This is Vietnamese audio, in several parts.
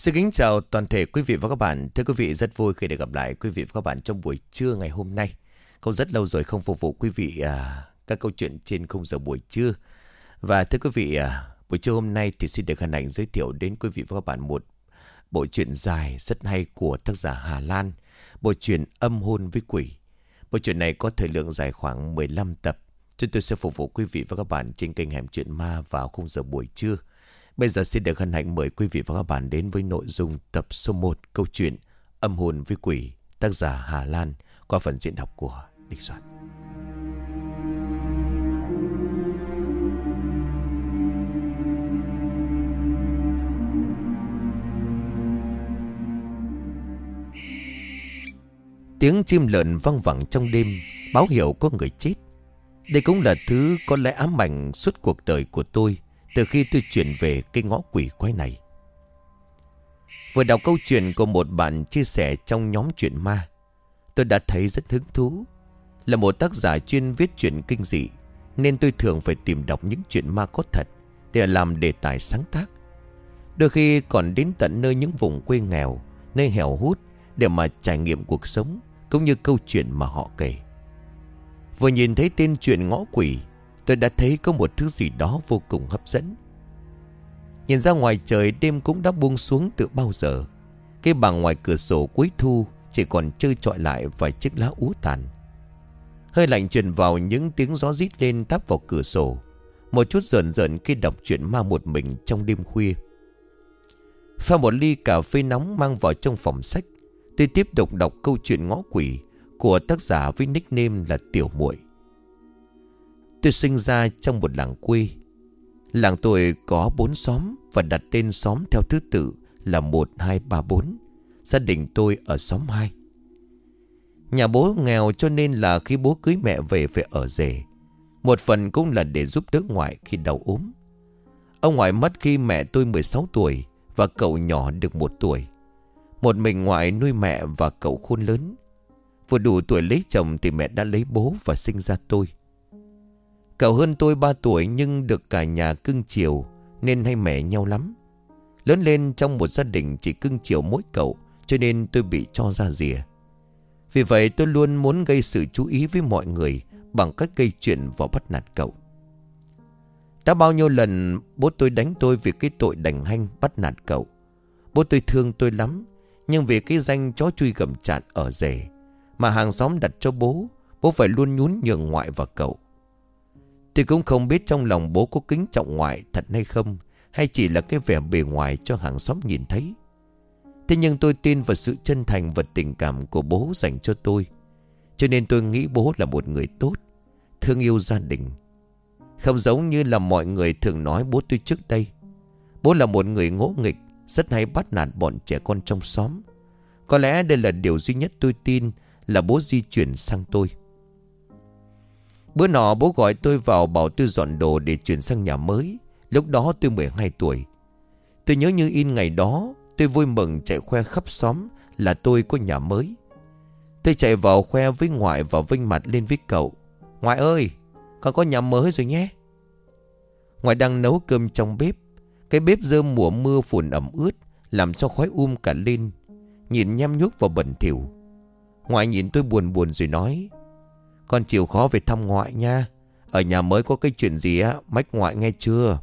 Xin kính chào toàn thể quý vị và các bạn. Thưa quý vị, rất vui khi được gặp lại quý vị và các bạn trong buổi trưa ngày hôm nay. Không rất lâu rồi không phục vụ quý vị các câu chuyện trên khung giờ buổi trưa. Và thưa quý vị, buổi trưa hôm nay thì xin được hân hạnh giới thiệu đến quý vị và các bạn một bộ truyện dài rất hay của tác giả Hà Lan. Bộ truyện Âm hôn với quỷ. Bộ truyện này có thời lượng dài khoảng 15 tập. Chúng tôi sẽ phục vụ quý vị và các bạn trên kênh Hẻm Chuyện Ma vào khung giờ buổi trưa. Bây giờ xin được hân hạnh mời quý vị và các bạn đến với nội dung tập số 1 câu chuyện Âm hồn với quỷ, tác giả Hà Lan, qua phần diễn đọc của Địch Soạn. Tiếng chim lợn vang vẳng trong đêm, báo hiệu có người chết. Đây cũng là thứ có lẽ ám ảnh suốt cuộc đời của tôi từ khi tôi chuyển về cái ngõ quỷ quái này. Vừa đọc câu chuyện của một bạn chia sẻ trong nhóm chuyện ma, tôi đã thấy rất hứng thú. Là một tác giả chuyên viết chuyện kinh dị, nên tôi thường phải tìm đọc những chuyện ma có thật để làm đề tài sáng tác. Đôi khi còn đến tận nơi những vùng quê nghèo, nơi hẻo hút để mà trải nghiệm cuộc sống cũng như câu chuyện mà họ kể. Vừa nhìn thấy tên chuyện ngõ quỷ, tôi đã thấy có một thứ gì đó vô cùng hấp dẫn. Nhìn ra ngoài trời, đêm cũng đã buông xuống từ bao giờ. Cái bằng ngoài cửa sổ cuối thu chỉ còn trơ trọi lại vài chiếc lá úa tàn. Hơi lạnh truyền vào, những tiếng gió rít lên táp vào cửa sổ. Một chút rợn rợn khi đọc truyện ma một mình trong đêm khuya. Pha một ly cà phê nóng mang vào trong phòng sách, tôi tiếp tục đọc câu chuyện ngõ quỷ của tác giả với nickname là Tiểu Muội. Tôi sinh ra trong một làng quê. Làng tôi có 4 xóm và đặt tên xóm theo thứ tự là 1, 2, 3, 4. Gia đình tôi ở xóm 2. Nhà bố nghèo cho nên là khi bố cưới mẹ về phải ở rể. Một phần cũng là để giúp đỡ ngoại khi đau ốm. Ông ngoại mất khi mẹ tôi 16 tuổi và cậu nhỏ được 1 tuổi. Một mình ngoại nuôi mẹ và cậu khôn lớn. Vừa đủ tuổi lấy chồng thì mẹ đã lấy bố và sinh ra tôi. Cậu hơn tôi 3 tuổi nhưng được cả nhà cưng chiều nên hay mẹ nhau lắm. Lớn lên trong một gia đình chỉ cưng chiều mỗi cậu, cho nên tôi bị cho ra rìa. Vì vậy tôi luôn muốn gây sự chú ý với mọi người bằng cách gây chuyện và bắt nạt cậu. Đã bao nhiêu lần bố tôi đánh tôi vì cái tội đành hanh bắt nạt cậu. Bố tôi thương tôi lắm, nhưng vì cái danh chó chui gầm chạn ở rể mà hàng xóm đặt cho bố, bố phải luôn nhún nhường ngoại và cậu. Tôi cũng không biết trong lòng bố có kính trọng ngoại thật hay không, hay chỉ là cái vẻ bề ngoài cho hàng xóm nhìn thấy. Thế nhưng tôi tin vào sự chân thành và tình cảm của bố dành cho tôi, cho nên tôi nghĩ bố là một người tốt, thương yêu gia đình. Không giống như là mọi người thường nói bố tôi trước đây. Bố là một người ngỗ nghịch, rất hay bắt nạt bọn trẻ con trong xóm. Có lẽ đây là điều duy nhất tôi tin là bố di chuyển sang tôi. Bữa nọ bố gọi tôi vào bảo tôi dọn đồ để chuyển sang nhà mới. Lúc đó tôi 12 tuổi. Tôi nhớ như in ngày đó. Tôi vui mừng chạy khoe khắp xóm là tôi có nhà mới. Tôi chạy vào khoe với ngoại và vênh mặt lên với cậu. Ngoại ơi, con có nhà mới rồi nhé. Ngoại đang nấu cơm trong bếp. Cái bếp rơm mùa mưa phùn ẩm ướt làm cho khói cả lên. Nhìn nhăm nhuốc và bẩn thỉu. Ngoại nhìn tôi buồn buồn rồi nói: Con chịu khó về thăm ngoại nha. Ở nhà mới có cái chuyện gì á, mách ngoại nghe chưa?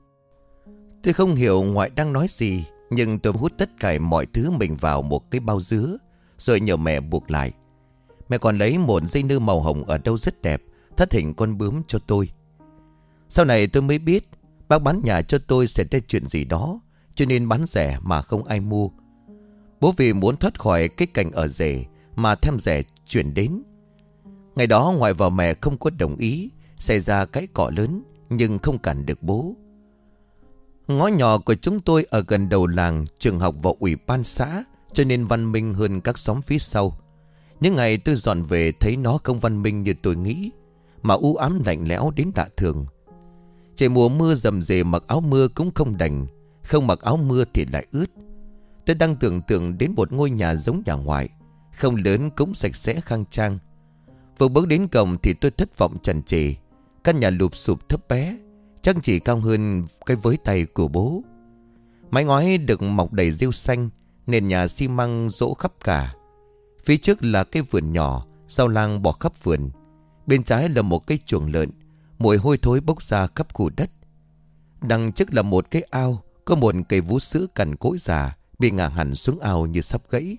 Tôi không hiểu ngoại đang nói gì, nhưng tôi hút tất cả mọi thứ mình vào một cái bao dứa, rồi nhờ mẹ buộc lại. Mẹ còn lấy một dây nơ màu hồng ở đâu rất đẹp, thắt hình con bướm cho tôi. Sau này tôi mới biết bác bán nhà cho tôi sẽ ra chuyện gì đó, cho nên bán rẻ mà không ai mua. Bố vì muốn thoát khỏi cái cảnh ở rể mà thêm rẻ chuyển đến. Ngày đó ngoại và mẹ không có đồng ý, xảy ra cãi cọ lớn, nhưng không cản được bố. Ngõ nhỏ của chúng tôi ở gần đầu làng, trường học và ủy ban xã, cho nên văn minh hơn các xóm phía sau. Những ngày tôi dọn về thấy nó không văn minh như tôi nghĩ, mà u ám lạnh lẽo đến lạ thường. Trời mùa mưa rầm rề, mặc áo mưa cũng không đành, không mặc áo mưa thì lại ướt. Tôi đang tưởng tượng đến một ngôi nhà giống nhà ngoại, không lớn cũng sạch sẽ khang trang. Vừa bước đến cổng thì tôi thất vọng tràn trề. Căn nhà lụp xụp thấp bé, chắc chỉ cao hơn cái với tay của bố. Mái ngói được mọc đầy rêu xanh, nền nhà xi măng rỗ khắp cả. Phía trước là cái vườn nhỏ, rau lang bò khắp vườn. Bên trái là một cái chuồng lợn, mùi hôi thối bốc ra khắp khu đất. Đằng trước là một cái ao, có một cây vú sữa cằn cỗi già bị ngả hẳn xuống ao như sắp gãy.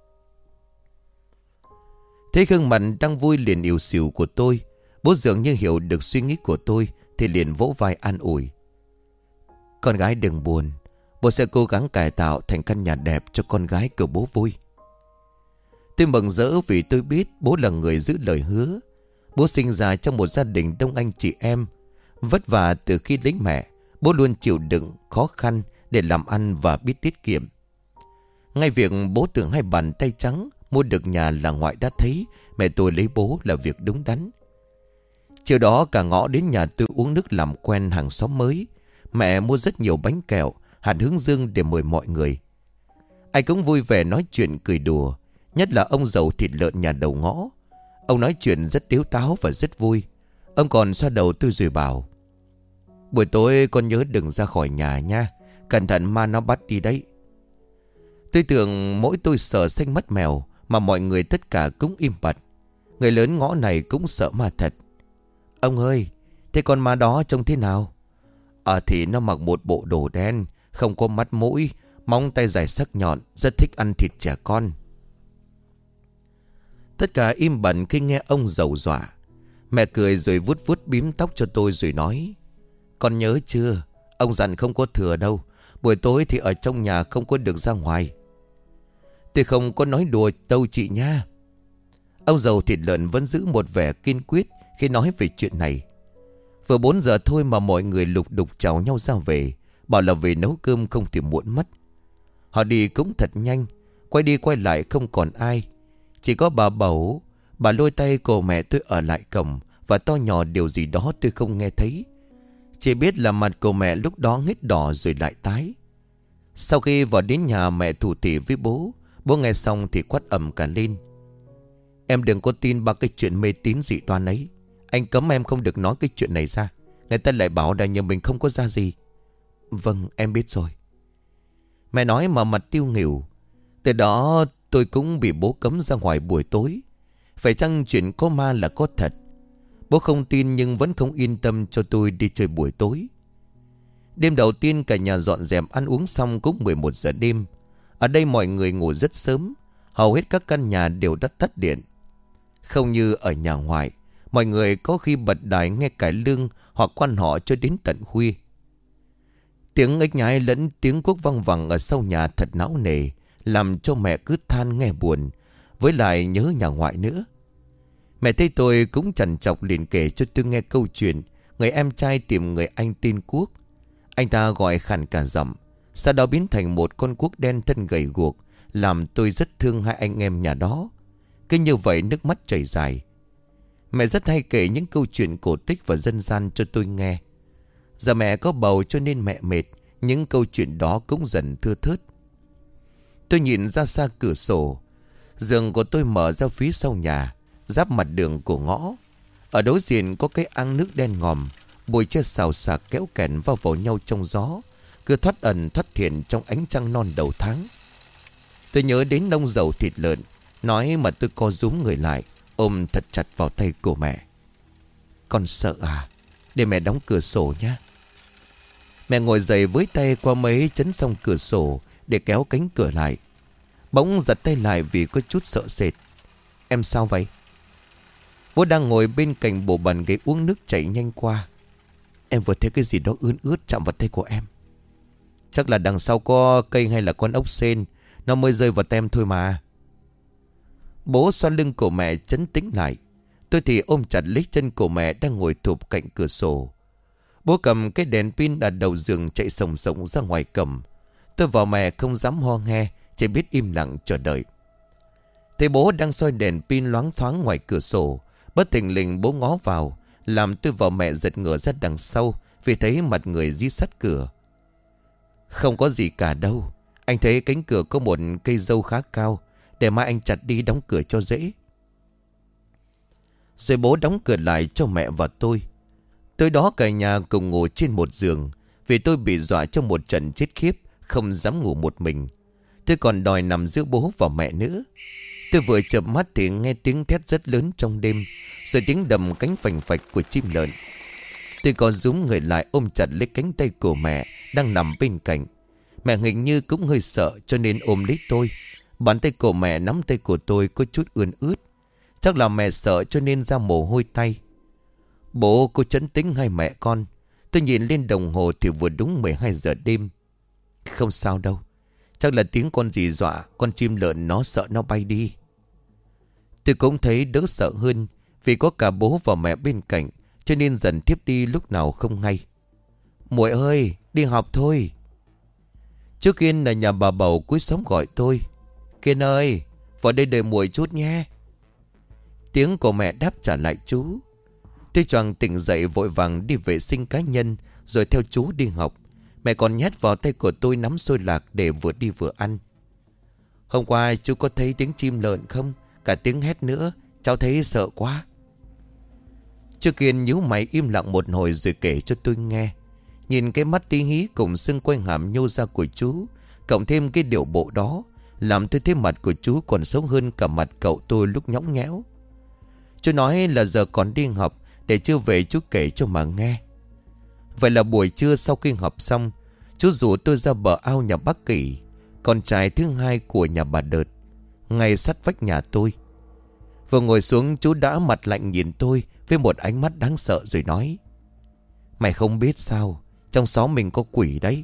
Thấy gương mặt đang vui liền ỉu xìu của tôi, bố dường như hiểu được suy nghĩ của tôi thì liền vỗ vai an ủi. Con gái đừng buồn, bố sẽ cố gắng cải tạo thành căn nhà đẹp cho con gái của bố vui. Tôi mừng rỡ vì tôi biết bố là người giữ lời hứa. Bố sinh ra trong một gia đình đông anh chị em. Vất vả từ khi lấy mẹ, bố luôn chịu đựng khó khăn để làm ăn và biết tiết kiệm. Ngay việc bố tưởng hai bàn tay trắng mua được nhà là ngoại đã thấy mẹ tôi lấy bố là việc đúng đắn. Chiều đó cả ngõ đến nhà tôi uống nước làm quen hàng xóm mới. Mẹ mua rất nhiều bánh kẹo, hạt hướng dương để mời mọi người. Ai cũng vui vẻ nói chuyện cười đùa, nhất là ông giàu thịt lợn nhà đầu ngõ. Ông nói chuyện rất tếu táo và rất vui. Ông còn xoa đầu tôi rồi bảo: buổi tối con nhớ đừng ra khỏi nhà nha, cẩn thận ma nó bắt đi đấy. Tôi tưởng mỗi tôi sợ xanh mất mèo mà mọi người tất cả cũng im bặt. Người lớn ngõ này cũng sợ ma thật. Ông ơi, thế con ma đó trông thế nào? Thì nó mặc một bộ đồ đen, không có mắt mũi, móng tay dài sắc nhọn, rất thích ăn thịt trẻ con. Tất cả im bặt khi nghe ông giàu dọa. Mẹ cười rồi vuốt vuốt bím tóc cho tôi rồi nói: con nhớ chưa, ông dặn không có thừa đâu, buổi tối thì ở trong nhà không có được ra ngoài. Tôi không có nói đùa đâu chị nha. Ông giàu thịt lợn vẫn giữ một vẻ kiên quyết khi nói về chuyện này. Vừa 4 giờ thôi mà mọi người lục đục chào nhau ra về, bảo là về nấu cơm không thì muộn mất. Họ đi cũng thật nhanh, quay đi quay lại không còn ai. Chỉ có bà Bẩu, bà lôi tay cô mẹ tôi ở lại cổng và to nhỏ điều gì đó tôi không nghe thấy. Chỉ biết là mặt cô mẹ lúc đó hết đỏ rồi lại tái. Sau khi vào đến nhà mẹ thủ thỉ với bố, bố nghe xong thì quát ầm cả lên: em đừng có tin ba cái chuyện mê tín dị đoan ấy. Anh cấm em không được nói cái chuyện này ra. Người ta lại bảo là nhà mình không có ra gì. Vâng, em biết rồi. Mẹ nói mà mặt tiêu nghỉu. Từ đó tôi cũng bị bố cấm ra ngoài buổi tối. Phải chăng chuyện có ma là có thật? Bố không tin nhưng vẫn không yên tâm cho tôi đi chơi buổi tối. Đêm đầu tiên cả nhà dọn dẹp ăn uống xong cũng 11 giờ đêm. Ở đây mọi người ngủ rất sớm. Hầu hết các căn nhà đều đã tắt điện. Không như ở nhà ngoại, mọi người có khi bật đài nghe cải lương hoặc quan họ cho đến tận khuya. Tiếng ếch nhái lẫn tiếng cuốc văng vẳng ở sau nhà thật não nề, làm cho mẹ cứ than nghe buồn, với lại nhớ nhà ngoại nữa. Mẹ thấy tôi cũng chằn chọc liền kể cho tôi nghe câu chuyện người em trai tìm người anh tên Quốc. Anh ta gọi khàn cả giọng, sau đó biến thành một con cuốc đen thân gầy guộc, làm tôi rất thương hai anh em nhà đó. Cứ như vậy nước mắt chảy dài. Mẹ rất hay kể những câu chuyện cổ tích và dân gian cho tôi nghe. Giờ mẹ có bầu cho nên mẹ mệt, những câu chuyện đó cũng dần thưa thớt. Tôi nhìn ra xa cửa sổ. Giường của tôi mở ra phía sau nhà, giáp mặt đường của ngõ. Ở đối diện có cái ăng nước đen ngòm, bụi tre xào xạc kéo kẹt vào nhau trong gió, cứ thoát ẩn thoát hiện trong ánh trăng non đầu tháng. Tôi nhớ đến nông dầu thịt lợn, nói mà tôi co rúm người lại, ôm thật chặt vào tay của mẹ. Con sợ à? Để mẹ đóng cửa sổ nhé. Mẹ ngồi dậy với tay qua mấy chấn xong cửa sổ để kéo cánh cửa lại. Bỗng giật tay lại vì có chút sợ sệt. Em sao vậy? Bố đang ngồi bên cạnh bộ bàn ghế uống nước chảy nhanh qua. Em vừa thấy cái gì đó ướt ướt chạm vào tay của em. Chắc là đằng sau có cây hay là con ốc sên, nó mới rơi vào tay em thôi mà. Bố xoa lưng của mẹ trấn tĩnh lại. Tôi thì ôm chặt lấy chân của mẹ đang ngồi thụp cạnh cửa sổ. Bố cầm cái đèn pin ở đầu giường chạy sồng sồng ra ngoài cầm. Tôi vào mẹ không dám ho nghe, chỉ biết im lặng chờ đợi. Thấy bố đang soi đèn pin loáng thoáng ngoài cửa sổ. Bất thình lình bố ngó vào, làm tôi vào mẹ giật ngửa ra đằng sau vì thấy mặt người dí sát cửa. Không có gì cả đâu. Anh thấy cánh cửa có một cây dâu khá cao, để mai anh chặt đi đóng cửa cho dễ. Rồi bố đóng cửa lại cho mẹ và tôi. Tối đó cả nhà cùng ngủ trên một giường, vì tôi bị dọa trong một trận chết khiếp, không dám ngủ một mình. Tôi còn đòi nằm giữa bố và mẹ nữa. Tôi vừa chợp mắt thì nghe tiếng thét rất lớn trong đêm, rồi tiếng đầm cánh phành phạch của chim lợn. Tôi có rúm người lại ôm chặt lấy cánh tay của mẹ đang nằm bên cạnh. Mẹ hình như cũng hơi sợ cho nên ôm lấy tôi. Bàn tay của mẹ nắm tay của tôi có chút ươn ướt. Chắc là mẹ sợ cho nên ra mồ hôi tay. Bố cô trấn tĩnh hai mẹ con. Tôi nhìn lên đồng hồ thì vừa đúng 12 giờ đêm. Không sao đâu. Chắc là tiếng con gì dọa con chim lợn nó sợ nó bay đi. Tôi cũng thấy đỡ sợ hơn, vì có cả bố và mẹ bên cạnh, cho nên dần thiếp đi lúc nào không hay. Muội ơi, đi học thôi. Chú Kiên là nhà bà Bầu cúi xuống gọi tôi. Kiên ơi, vào đây đợi muội chút nhé. Tiếng của mẹ đáp trả lại chú. Tôi choàng tỉnh dậy vội vàng đi vệ sinh cá nhân, rồi theo chú đi học. Mẹ còn nhét vào tay của tôi nắm xôi lạc để vừa đi vừa ăn. Hôm qua chú có thấy tiếng chim lợn không? Cả tiếng hét nữa. Cháu thấy sợ quá. Chú Kiên nhíu mày im lặng một hồi rồi kể cho tôi nghe. Nhìn cái mắt tí hí cùng xương quanh hàm nhô ra của chú, cộng thêm cái điệu bộ đó, làm tôi thấy mặt của chú còn xấu hơn cả mặt cậu tôi lúc nhõng nhẽo. Chú nói là giờ còn đi học, để chưa về chú kể cho mà nghe. Vậy là buổi trưa sau khi học xong, chú rủ tôi ra bờ ao nhà bác Kỷ, con trai thứ hai của nhà bà Đợt, ngay sát vách nhà tôi. Vừa ngồi xuống chú đã mặt lạnh nhìn tôi với một ánh mắt đáng sợ rồi nói: Mày không biết sao, trong xóm mình có quỷ đấy.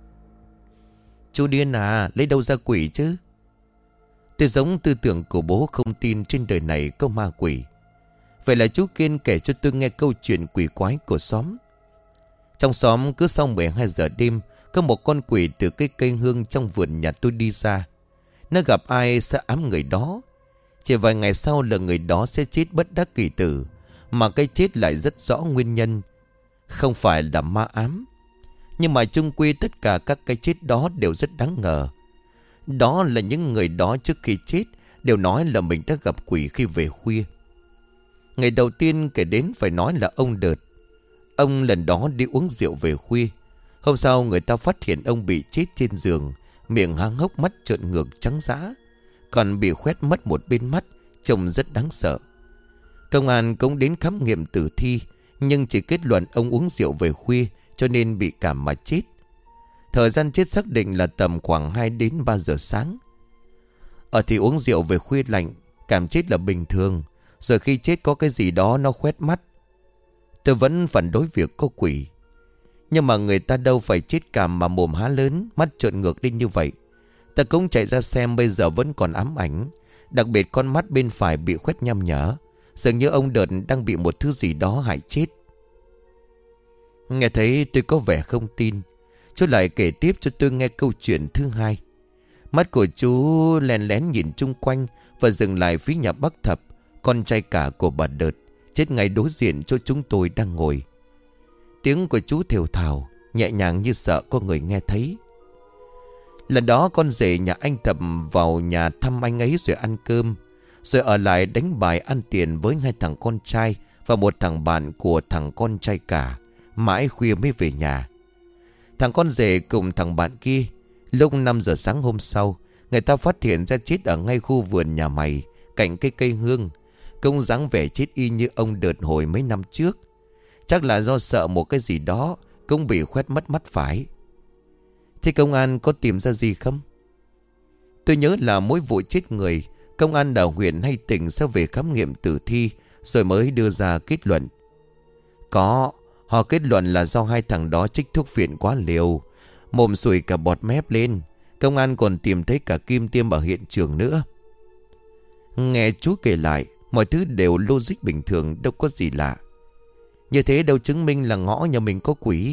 Chú điên à, lấy đâu ra quỷ chứ? Tôi giống tư tưởng của bố không tin trên đời này có ma quỷ. Vậy là chú Kiên kể cho tôi nghe câu chuyện quỷ quái của xóm. Trong xóm cứ sau 12 giờ đêm, có một con quỷ từ cái cây hương trong vườn nhà tôi đi ra. Nó gặp ai sẽ ám người đó. Chỉ vài ngày sau là người đó sẽ chết bất đắc kỳ tử, mà cái chết lại rất rõ nguyên nhân. Không phải là ma ám. Nhưng mà chung quy tất cả các cái chết đó đều rất đáng ngờ. Đó là những người đó trước khi chết đều nói là mình đã gặp quỷ khi về khuya. Ngày đầu tiên kể đến phải nói là ông Đợt. Ông lần đó đi uống rượu về khuya. Hôm sau người ta phát hiện ông bị chết trên giường, miệng há hốc, mắt trợn ngược trắng dã, còn bị khoét mất một bên mắt, trông rất đáng sợ. Công an cũng đến khám nghiệm tử thi, nhưng chỉ kết luận ông uống rượu về khuya cho nên bị cảm mà chết. Thời gian chết xác định là tầm khoảng 2 đến 3 giờ sáng. Thì uống rượu về khuya lạnh, cảm chết là bình thường. Rồi khi chết có cái gì đó nó khoét mắt. Tôi vẫn phản đối việc có quỷ. Nhưng mà người ta đâu phải chết cảm mà mồm há lớn, mắt trợn ngược lên như vậy. Ta cũng chạy ra xem bây giờ vẫn còn ám ảnh. Đặc biệt con mắt bên phải bị khoét nhăm nhở. Dường như ông Đợt đang bị một thứ gì đó hại chết. Nghe thấy tôi có vẻ không tin, chú lại kể tiếp cho tôi nghe câu chuyện thứ hai. Mắt của chú lén lén nhìn chung quanh và dừng lại phía nhà bác Thập, con trai cả của bà Đợt, chết ngay đối diện chỗ chúng tôi đang ngồi. Tiếng của chú thều thào, nhẹ nhàng như sợ có người nghe thấy. Lần đó con rể nhà anh Thập vào nhà thăm anh ấy rồi ăn cơm, rồi ở lại đánh bài ăn tiền với 2 thằng con trai và một thằng bạn của thằng con trai cả. Mãi khuya mới về nhà. Thằng con rể cùng thằng bạn kia, lúc 5 giờ sáng hôm sau, người ta phát hiện ra chết ở ngay khu vườn nhà mày, cạnh cái cây hương. Công dáng vẻ chết y như ông Đợt hồi mấy năm trước. Chắc là do sợ một cái gì đó, cũng bị khoét mất mắt phải. Thế công an có tìm ra gì không? Tôi nhớ là mỗi vụ chết người, công an ở huyện hay tỉnh sẽ về khám nghiệm tử thi, rồi mới đưa ra kết luận. Có, họ kết luận là do 2 thằng đó trích thuốc phiện quá liều, mồm sùi cả bọt mép lên. Công an còn tìm thấy cả kim tiêm ở hiện trường nữa. Nghe chú kể lại, mọi thứ đều logic bình thường, đâu có gì lạ. Như thế đâu chứng minh là ngõ nhà mình có quỷ.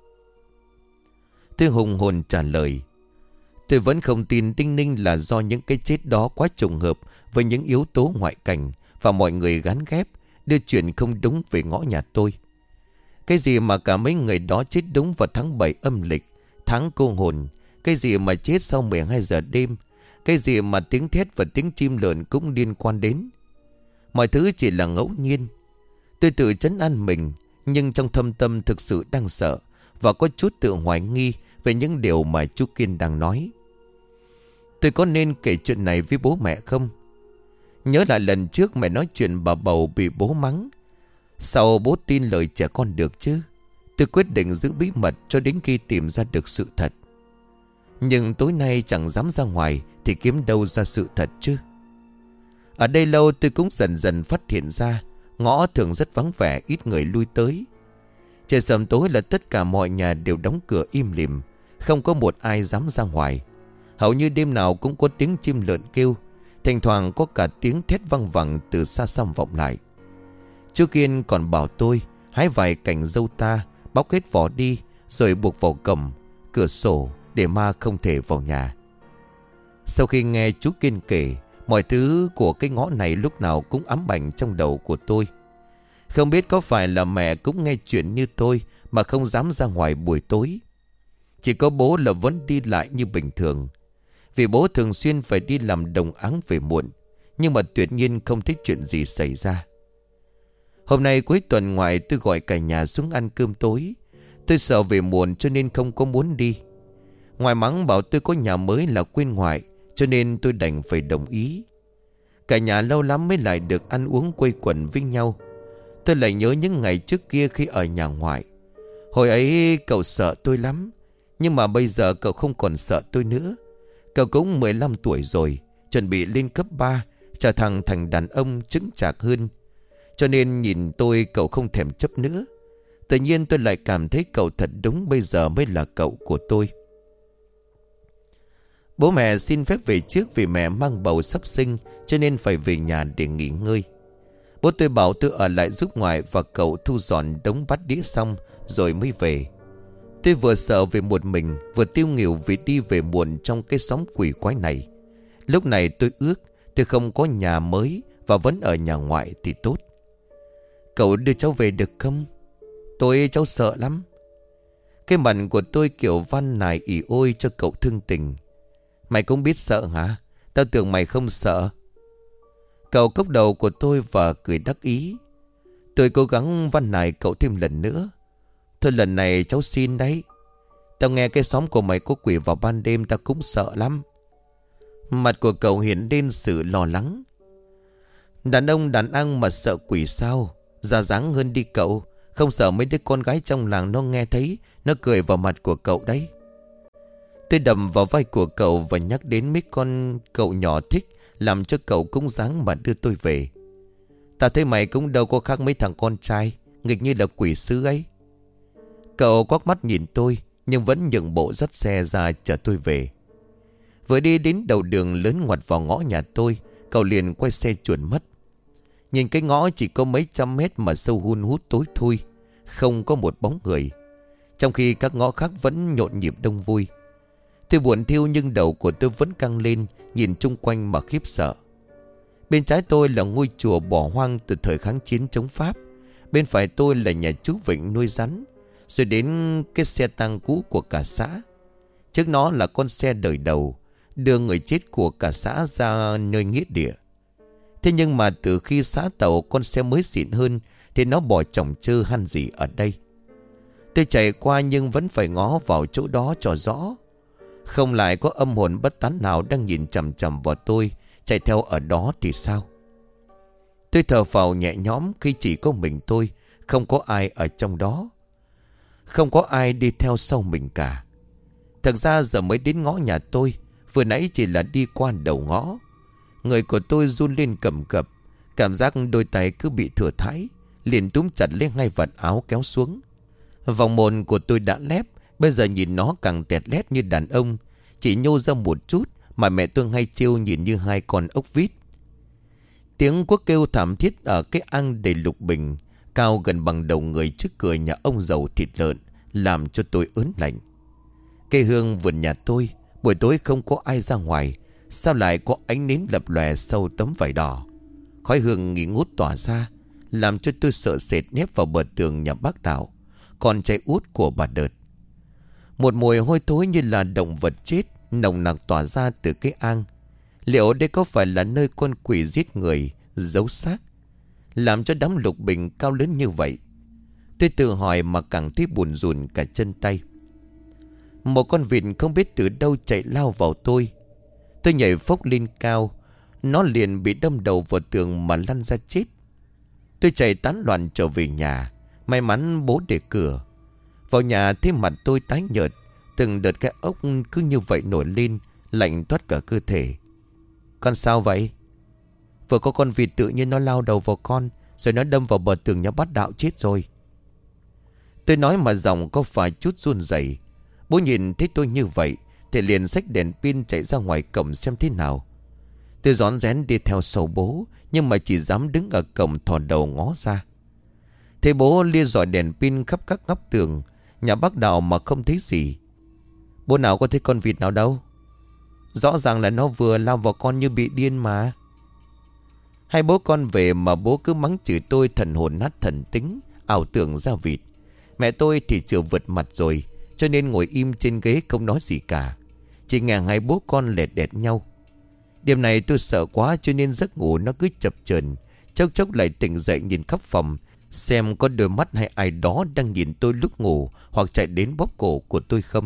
Tôi hùng hồn trả lời. Tôi vẫn không tin Tinh Ninh là do những cái chết đó quá trùng hợp với những yếu tố ngoại cảnh và mọi người gán ghép, đưa chuyện không đúng về ngõ nhà tôi. Cái gì mà cả mấy người đó chết đúng vào tháng 7 âm lịch, tháng cô hồn. Cái gì mà chết sau 12 giờ đêm. Cái gì mà tiếng thét và tiếng chim lợn cũng liên quan đến. Mọi thứ chỉ là ngẫu nhiên. Tôi tự trấn an mình, nhưng trong thâm tâm thực sự đang sợ và có chút tự hoài nghi về những điều mà chú Kiên đang nói. Tôi có nên kể chuyện này với bố mẹ không? Nhớ lại lần trước mẹ nói chuyện bà bầu bị bố mắng. Sao bố tin lời trẻ con được chứ? Tôi quyết định giữ bí mật cho đến khi tìm ra được sự thật. Nhưng tối nay chẳng dám ra ngoài thì kiếm đâu ra sự thật chứ. Ở đây lâu tôi cũng dần dần phát hiện ra ngõ thường rất vắng vẻ, ít người lui tới. Trời sầm tối là tất cả mọi nhà đều đóng cửa im lìm, không có một ai dám ra ngoài. Hầu như đêm nào cũng có tiếng chim lợn kêu, thỉnh thoảng có cả tiếng thét văng vẳng từ xa xăm vọng lại. Chú Kiên còn bảo tôi hái vài cành dâu ta, bóc hết vỏ đi rồi buộc vào cổng, cửa sổ để ma không thể vào nhà. Sau khi nghe chú Kiên kể, mọi thứ của cái ngõ này lúc nào cũng ám ảnh trong đầu của tôi. Không biết có phải là mẹ cũng nghe chuyện như tôi mà không dám ra ngoài buổi tối. Chỉ có bố là vẫn đi lại như bình thường. Vì bố thường xuyên phải đi làm đồng áng về muộn, nhưng mà tuyệt nhiên không thấy chuyện gì xảy ra. Hôm nay cuối tuần ngoại tôi gọi cả nhà xuống ăn cơm tối. Tôi sợ về muộn cho nên không có muốn đi. Ngoại mắng bảo tôi có nhà mới là quên ngoại, cho nên tôi đành phải đồng ý. Cả nhà lâu lắm mới lại được ăn uống quây quần với nhau. Tôi lại nhớ những ngày trước kia khi ở nhà ngoại. Hồi ấy cậu sợ tôi lắm, nhưng mà bây giờ cậu không còn sợ tôi nữa. Cậu cũng 15 tuổi rồi, chuẩn bị lên cấp 3, trở thành đàn ông chững chạc hơn. Cho nên nhìn tôi cậu không thèm chấp nữa. Tự nhiên tôi lại cảm thấy cậu thật đúng, bây giờ mới là cậu của tôi. Bố mẹ xin phép về trước vì mẹ mang bầu sắp sinh, cho nên phải về nhà để nghỉ ngơi. Bố tôi bảo tôi ở lại giúp ngoại và cậu thu dọn đống bát đĩa xong rồi mới về. Tôi vừa sợ về một mình, vừa tiêu nghỉu vì đi về muộn trong cái xóm quỷ quái này. Lúc này tôi ước tôi không có nhà mới và vẫn ở nhà ngoại thì tốt. Cậu đưa cháu về được không? Cháu sợ lắm. Cái mặt của tôi kiểu van nài ỉ ôi cho cậu thương tình. Mày cũng biết sợ hả? Tao tưởng mày không sợ. Cậu cốc đầu của tôi và cười đắc ý. Tôi cố gắng van nài cậu thêm lần nữa. Thôi lần này cháu xin đấy. Tao nghe cái xóm của mày có quỷ vào ban đêm tao cũng sợ lắm. Mặt của cậu hiện lên sự lo lắng. Đàn ông đàn ăn mà sợ quỷ sao? Già dáng hơn đi cậu. Không sợ mấy đứa con gái trong làng nó nghe thấy, nó cười vào mặt của cậu đấy. Tôi đầm vào vai của cậu và nhắc đến mấy con cậu nhỏ thích, làm cho cậu cũng dáng mà đưa tôi về. Tao thấy mày cũng đâu có khác mấy thằng con trai, nghịch như là quỷ sứ ấy. Cậu quắc mắt nhìn tôi, nhưng vẫn nhượng bộ dắt xe ra chở tôi về. Vừa đi đến đầu đường lớn ngoặt vào ngõ nhà tôi, cậu liền quay xe chuồn mất. Nhìn cái ngõ chỉ có mấy trăm mét mà sâu hun hút tối thui, không có một bóng người, trong khi các ngõ khác vẫn nhộn nhịp đông vui. Tôi buồn thiêu nhưng đầu của tôi vẫn căng lên, nhìn chung quanh mà khiếp sợ. Bên trái tôi là ngôi chùa bỏ hoang từ thời kháng chiến chống Pháp. Bên phải tôi là nhà chú Vịnh nuôi rắn. Rồi đến cái xe tang cũ của cả xã. Trước nó là con xe đời đầu đưa người chết của cả xã ra nơi nghĩa địa. Thế nhưng mà từ khi xã tàu con xe mới xịn hơn thì nó bỏ chồng chơ han gì ở đây. Tôi chạy qua nhưng vẫn phải ngó vào chỗ đó cho rõ. Không lại có âm hồn bất tán nào đang nhìn chằm chằm vào tôi, chạy theo ở đó thì sao? Tôi thở phào nhẹ nhõm khi chỉ có mình tôi, không có ai ở trong đó. Không có ai đi theo sau mình cả. Thật ra giờ mới đến ngõ nhà tôi, vừa nãy chỉ là đi qua đầu ngõ. Người của tôi run lên cầm cập, cảm giác đôi tay cứ bị thừa thãi, liền túm chặt lấy ngay vạt áo kéo xuống. Vòng mồn của tôi đã lép, bây giờ nhìn nó càng tẹt lét như đàn ông, chỉ nhô ra một chút mà mẹ tôi hay trêu nhìn như hai con ốc vít. Tiếng cuốc kêu thảm thiết ở cái ang đầy lục bình cao gần bằng đầu người trước cửa nhà ông giàu thịt lợn làm cho tôi ớn lạnh. Cây hương vườn nhà tôi, buổi tối không có ai ra ngoài, sao lại có ánh nến lập lòe sau tấm vải đỏ. Khói hương nghi ngút tỏa ra, làm cho tôi sợ sệt nép vào bờ tường nhà bác Đạo, con trai út của bà Đợt. Một mùi hôi thối như là động vật chết nồng nặc tỏa ra từ cái ang. Liệu đây có phải là nơi con quỷ giết người giấu xác, làm cho đám lục bình cao lớn như vậy? Tôi tự hỏi mà càng thấy buồn rùn cả chân tay. Một con vịt không biết từ đâu chạy lao vào tôi. Tôi nhảy phốc lên cao. Nó liền bị đâm đầu vào tường mà lăn ra chết. Tôi chạy tán loạn trở về nhà. May mắn bố để cửa. Vào nhà thấy mặt tôi tái nhợt. Từng đợt cái ốc cứ như vậy nổi lên, lạnh toát cả cơ thể. Con sao vậy? Vừa có con vịt tự nhiên nó lao đầu vào con, rồi nó đâm vào bờ tường nhà bát đạo chết rồi. Tôi nói mà giọng có phải chút run rẩy. Bố nhìn thấy tôi như vậy thì liền xách đèn pin chạy ra ngoài cổng xem thế nào. Tôi rón rén đi theo sau bố, nhưng mà chỉ dám đứng ở cổng thò đầu ngó ra. Thấy bố lia rọi đèn pin khắp các góc tường nhà bác Đạo mà không thấy gì. Bố nào có thấy con vịt nào đâu. Rõ ràng là nó vừa lao vào con như bị điên mà. Hai bố con về mà bố cứ mắng chửi tôi thần hồn nát thần tính, ảo tưởng ra vịt. Mẹ tôi thì chưa vượt mặt rồi, cho nên ngồi im trên ghế không nói gì cả. Chỉ nghe hai bố con lẹt đẹt nhau. Đêm này tôi sợ quá cho nên giấc ngủ nó cứ chập chờn. Chốc chốc lại tỉnh dậy nhìn khắp phòng, xem có đôi mắt hay ai đó đang nhìn tôi lúc ngủ, hoặc chạy đến bóp cổ của tôi không.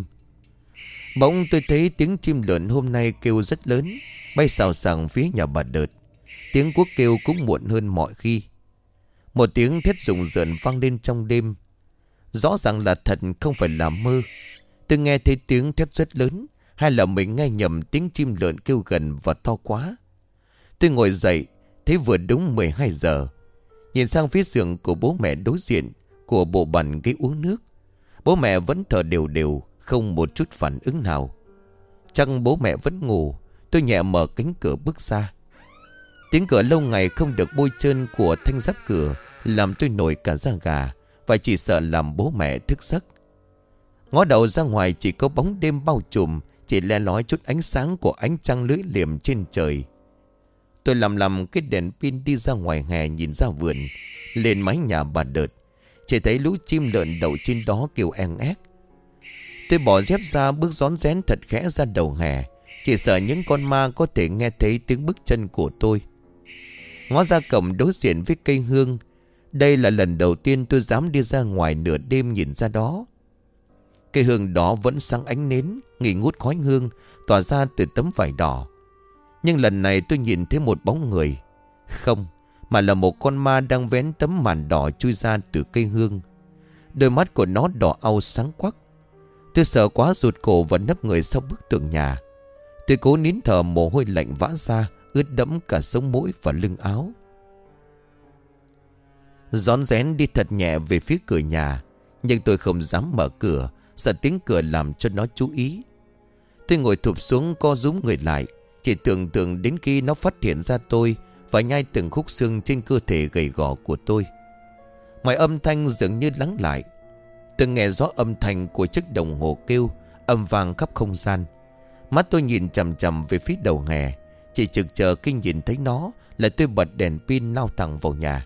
Bỗng tôi thấy tiếng chim lợn hôm nay kêu rất lớn, bay xào xạc phía nhà bà Đợt. Tiếng cuốc kêu cũng muộn hơn mọi khi. Một tiếng thét rùng rợn vang lên trong đêm. Rõ ràng là thật, không phải là mơ. Tôi nghe thấy tiếng thét rất lớn, hay là mình nghe nhầm tiếng chim lợn kêu gần và to quá. Tôi ngồi dậy, thấy vừa đúng 12 giờ. Nhìn sang phía giường của bố mẹ đối diện, của bộ bàn ghế uống nước. Bố mẹ vẫn thở đều đều, không một chút phản ứng nào. Chắc bố mẹ vẫn ngủ. Tôi nhẹ mở cánh cửa bước ra. Tiếng cửa lâu ngày không được bôi trơn của thanh giáp cửa làm tôi nổi cả da gà, và chỉ sợ làm bố mẹ thức giấc. Ngó đầu ra ngoài chỉ có bóng đêm bao trùm, chỉ le lói chút ánh sáng của ánh trăng lưỡi liềm trên trời. Tôi làm cái đèn pin đi ra ngoài hè nhìn ra vườn, lên mái nhà bà Đợt. Chỉ thấy lũ chim lợn đậu trên đó kêu eng ép. Tôi bỏ dép ra bước rón rén thật khẽ ra đầu hè, chỉ sợ những con ma có thể nghe thấy tiếng bước chân của tôi. Ngó ra cổng đối diện với cây hương. Đây là lần đầu tiên tôi dám đi ra ngoài nửa đêm nhìn ra đó. Cây hương đó vẫn sáng ánh nến, nghi ngút khói hương tỏa ra từ tấm vải đỏ. Nhưng lần này tôi nhìn thấy một bóng người. Không, mà là một con ma đang vén tấm màn đỏ chui ra từ cây hương. Đôi mắt của nó đỏ au sáng quắc. Tôi sợ quá rụt cổ và nấp người sau bức tường nhà. Tôi cố nín thở, mồ hôi lạnh vã ra, ướt đẫm cả sống mũi và lưng áo. Rón rén đi thật nhẹ về phía cửa nhà, nhưng tôi không dám mở cửa, sợ tiếng cửa làm cho nó chú ý. Tôi ngồi thụp xuống co rúm người lại, chỉ tưởng tượng đến khi nó phát hiện ra tôi và nhai từng khúc xương trên cơ thể gầy gò của tôi. Mọi âm thanh dường như lắng lại. Tôi nghe rõ âm thanh của chiếc đồng hồ kêu âm vang khắp không gian. Mắt tôi nhìn chằm chằm về phía đầu hè, chỉ trực chờ khi nhìn thấy nó là tôi bật đèn pin lao thẳng vào nhà.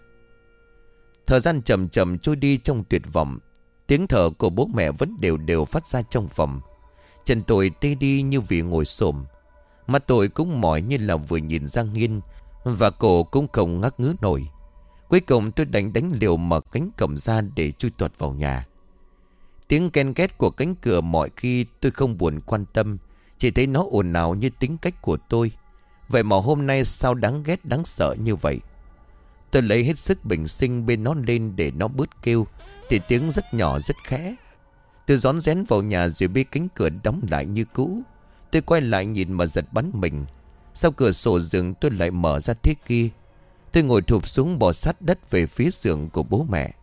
Thời gian chậm chậm trôi đi trong tuyệt vọng. Tiếng thở của bố mẹ vẫn đều đều phát ra trong phòng. Chân tôi tê đi như vì ngồi xổm. Mắt tôi cũng mỏi như là vừa nhìn ra nghiêng, và cổ cũng không ngắc ngứ nổi. Cuối cùng tôi đánh liều mở cánh cổng ra để chui tuột vào nhà. Tiếng ken két của cánh cửa mọi khi tôi không buồn quan tâm, chỉ thấy nó ồn ào như tính cách của tôi. Vậy mà hôm nay sao đáng ghét đáng sợ như vậy. Tôi lấy hết sức bình sinh bên nó lên để nó bớt kêu, thì tiếng rất nhỏ rất khẽ. Tôi rón rén vào nhà rồi bê cánh cửa đóng lại như cũ. Tôi quay lại nhìn mà giật bắn mình. Sau cửa sổ giường tôi lại mở ra thế kia. Tôi ngồi thụp xuống bò sát đất về phía giường của bố mẹ.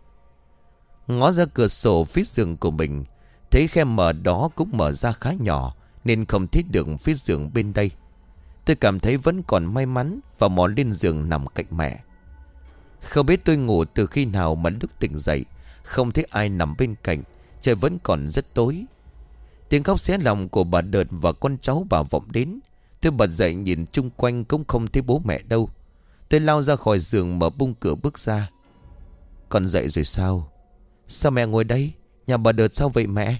Ngó ra cửa sổ phía giường của mình, thấy khe mở đó cũng mở ra khá nhỏ, nên không thấy được phía giường bên đây. Tôi cảm thấy vẫn còn may mắn và mò lên giường nằm cạnh mẹ. Không biết tôi ngủ từ khi nào mà lúc tỉnh dậy không thấy ai nằm bên cạnh. Trời vẫn còn rất tối. Tiếng khóc xé lòng của bà Đợt và con cháu bà vọng đến. Tôi bật dậy nhìn chung quanh cũng không thấy bố mẹ đâu. Tôi lao ra khỏi giường mở bung cửa bước ra. Con dậy rồi sao? Sao mẹ ngồi đây? Nhà bà Đợt sao vậy mẹ?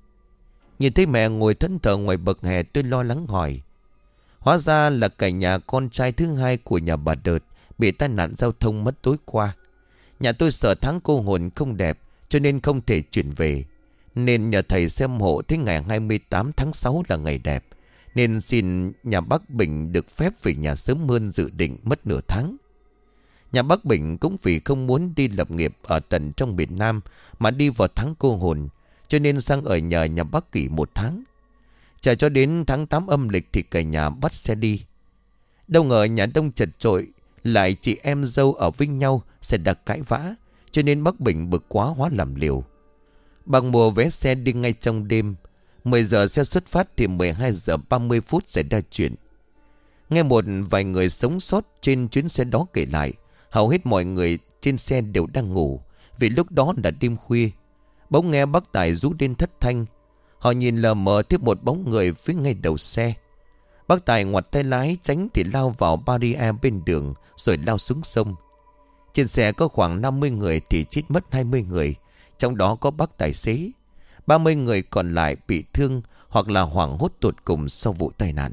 Nhìn thấy mẹ ngồi thẫn thờ ngoài bậc hè, tôi lo lắng hỏi. Hóa ra là cả nhà con trai thứ hai của nhà bà Đợt bị tai nạn giao thông mất tối qua. Nhà tôi sợ tháng cô hồn không đẹp, cho nên không thể chuyển về. nên nhờ thầy xem hộ thấy ngày 28 tháng 6 là ngày đẹp, nên xin nhà bác Bình được phép về nhà sớm hơn dự định mất nửa tháng. Nhà bác Bình cũng vì không muốn đi lập nghiệp ở tận trong miền Nam mà đi vào tháng cô hồn, cho nên sang ở nhờ nhà bác Kỷ 1 tháng. Chờ cho đến tháng 8 âm lịch thì cả nhà bắt xe đi. Đâu ngờ nhà đông chật chội, lại chị em dâu ở với nhau sẽ đặt cãi vã, cho nên bác Bình bực quá hóa làm liều. Bằng mua vé xe đi ngay trong đêm. 10 giờ xe xuất phát thì 12 giờ 30 phút xảy ra chuyện. Nghe một vài người sống sót trên chuyến xe đó kể lại, hầu hết mọi người trên xe đều đang ngủ, vì lúc đó là đêm khuya. Bỗng nghe bác Tài rú lên thất thanh. Họ nhìn lờ mờ tiếp một bóng người phía ngay đầu xe. Bác Tài ngoặt tay lái tránh thì lao vào barrier bên đường, rồi lao xuống sông. Trên xe có khoảng 50 người thì chết mất 20 người, trong đó có bác tài xế. 30 người còn lại bị thương hoặc là hoảng hốt tột cùng sau vụ tai nạn.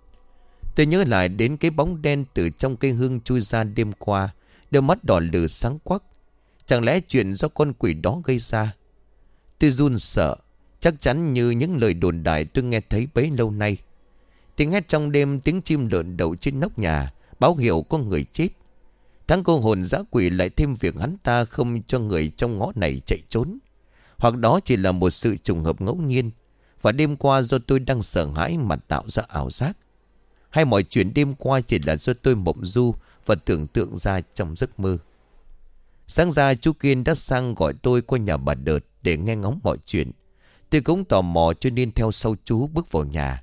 Tôi nhớ lại đến cái bóng đen từ trong cây hương chui ra đêm qua, đôi mắt đỏ lừ sáng quắc. Chẳng lẽ chuyện do con quỷ đó gây ra? Tôi run sợ, chắc chắn như những lời đồn đại tôi nghe thấy bấy lâu nay. Tiếng hét trong đêm, tiếng chim lượn đậu trên nóc nhà, báo hiệu có người chết. Tháng cô hồn dã quỷ lại thêm việc hắn ta không cho người trong ngõ này chạy trốn, hoặc đó chỉ là một sự trùng hợp ngẫu nhiên, và đêm qua do tôi đang sợ hãi mà tạo ra ảo giác, hay mọi chuyện đêm qua chỉ là do tôi mộng du và tưởng tượng ra trong giấc mơ. Sáng ra chú Kiên đã sang gọi tôi qua nhà bà Đợt để nghe ngóng mọi chuyện. Tôi cũng tò mò cho nên theo sau chú bước vào nhà.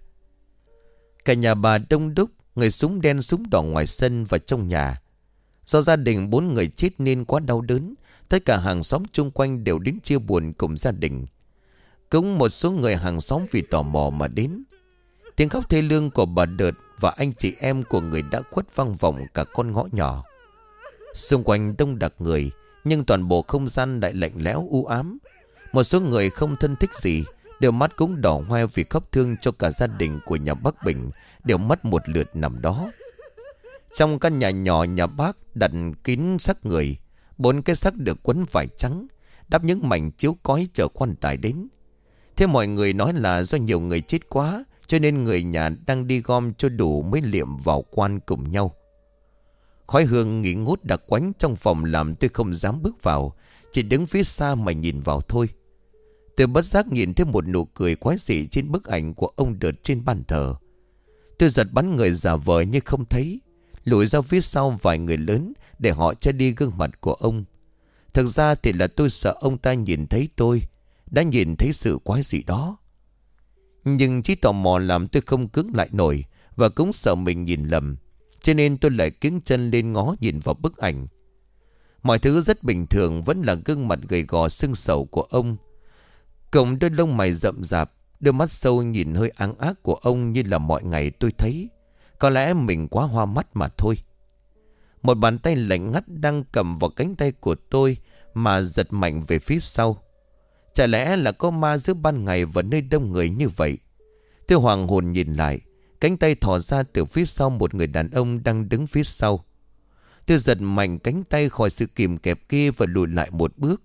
Cả nhà bà đông đúc, người súng đen súng đỏ ngoài sân và trong nhà. Do gia đình 4 người chết nên quá đau đớn, tất cả hàng xóm chung quanh đều đến chia buồn cùng gia đình. Cũng một số người hàng xóm vì tò mò mà đến. Tiếng khóc thê lương của bà Đợt và anh chị em của người đã khuất vang vọng cả con ngõ nhỏ. Xung quanh đông đặc người, nhưng toàn bộ không gian lại lạnh lẽo u ám. Một số người không thân thích gì, đều mắt cũng đỏ hoe vì khóc thương cho cả gia đình của nhà bác Bình đều mất một lượt nằm đó. Trong căn nhà nhỏ nhà bác đặt kín xác người. 4 cái xác được quấn vải trắng, đắp những mảnh chiếu cói chở quan tài đến. Thế mọi người nói là do nhiều người chết quá, cho nên người nhà đang đi gom cho đủ mới liệm vào quan cùng nhau. Khói hương nghỉ ngút đặc quánh trong phòng làm tôi không dám bước vào, chỉ đứng phía xa mà nhìn vào thôi. Tôi bất giác nhìn thấy một nụ cười quái dị trên bức ảnh của ông Đợt trên bàn thờ. Tôi giật bắn người giả vờ nhưng không thấy, lùi ra phía sau vài người lớn để họ che đi gương mặt của ông. Thực ra thì là tôi sợ ông ta nhìn thấy tôi, đã nhìn thấy sự quái dị đó. Nhưng chỉ tò mò làm tôi không cứng lại nổi, và cũng sợ mình nhìn lầm, cho nên tôi lại kiếng chân lên ngó nhìn vào bức ảnh. Mọi thứ rất bình thường, vẫn là gương mặt gầy gò sưng sầu của ông, cộng đôi lông mày rậm rạp, đôi mắt sâu nhìn hơi áng ác của ông như là mọi ngày tôi thấy. Có lẽ mình quá hoa mắt mà thôi. Một bàn tay lạnh ngắt đang cầm vào cánh tay của tôi mà giật mạnh về phía sau. Chả lẽ là có ma giữa ban ngày và nơi đông người như vậy? Tôi hoàng hồn nhìn lại, cánh tay thò ra từ phía sau một người đàn ông đang đứng phía sau. Tôi giật mạnh cánh tay khỏi sự kìm kẹp kia và lùi lại một bước.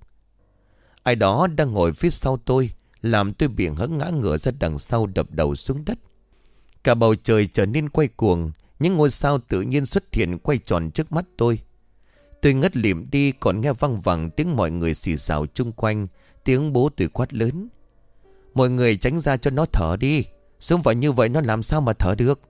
Ai đó đang ngồi phía sau tôi, làm tôi bị hất ngã ngửa ra đằng sau, đập đầu xuống đất. Cả bầu trời trở nên quay cuồng, những ngôi sao tự nhiên xuất hiện quay tròn trước mắt tôi. Tôi ngất lịm đi, còn nghe văng vẳng tiếng mọi người xì xào chung quanh, tiếng bố tôi quát lớn: "Mọi người tránh ra cho nó thở đi, sống vào như vậy nó làm sao mà thở được."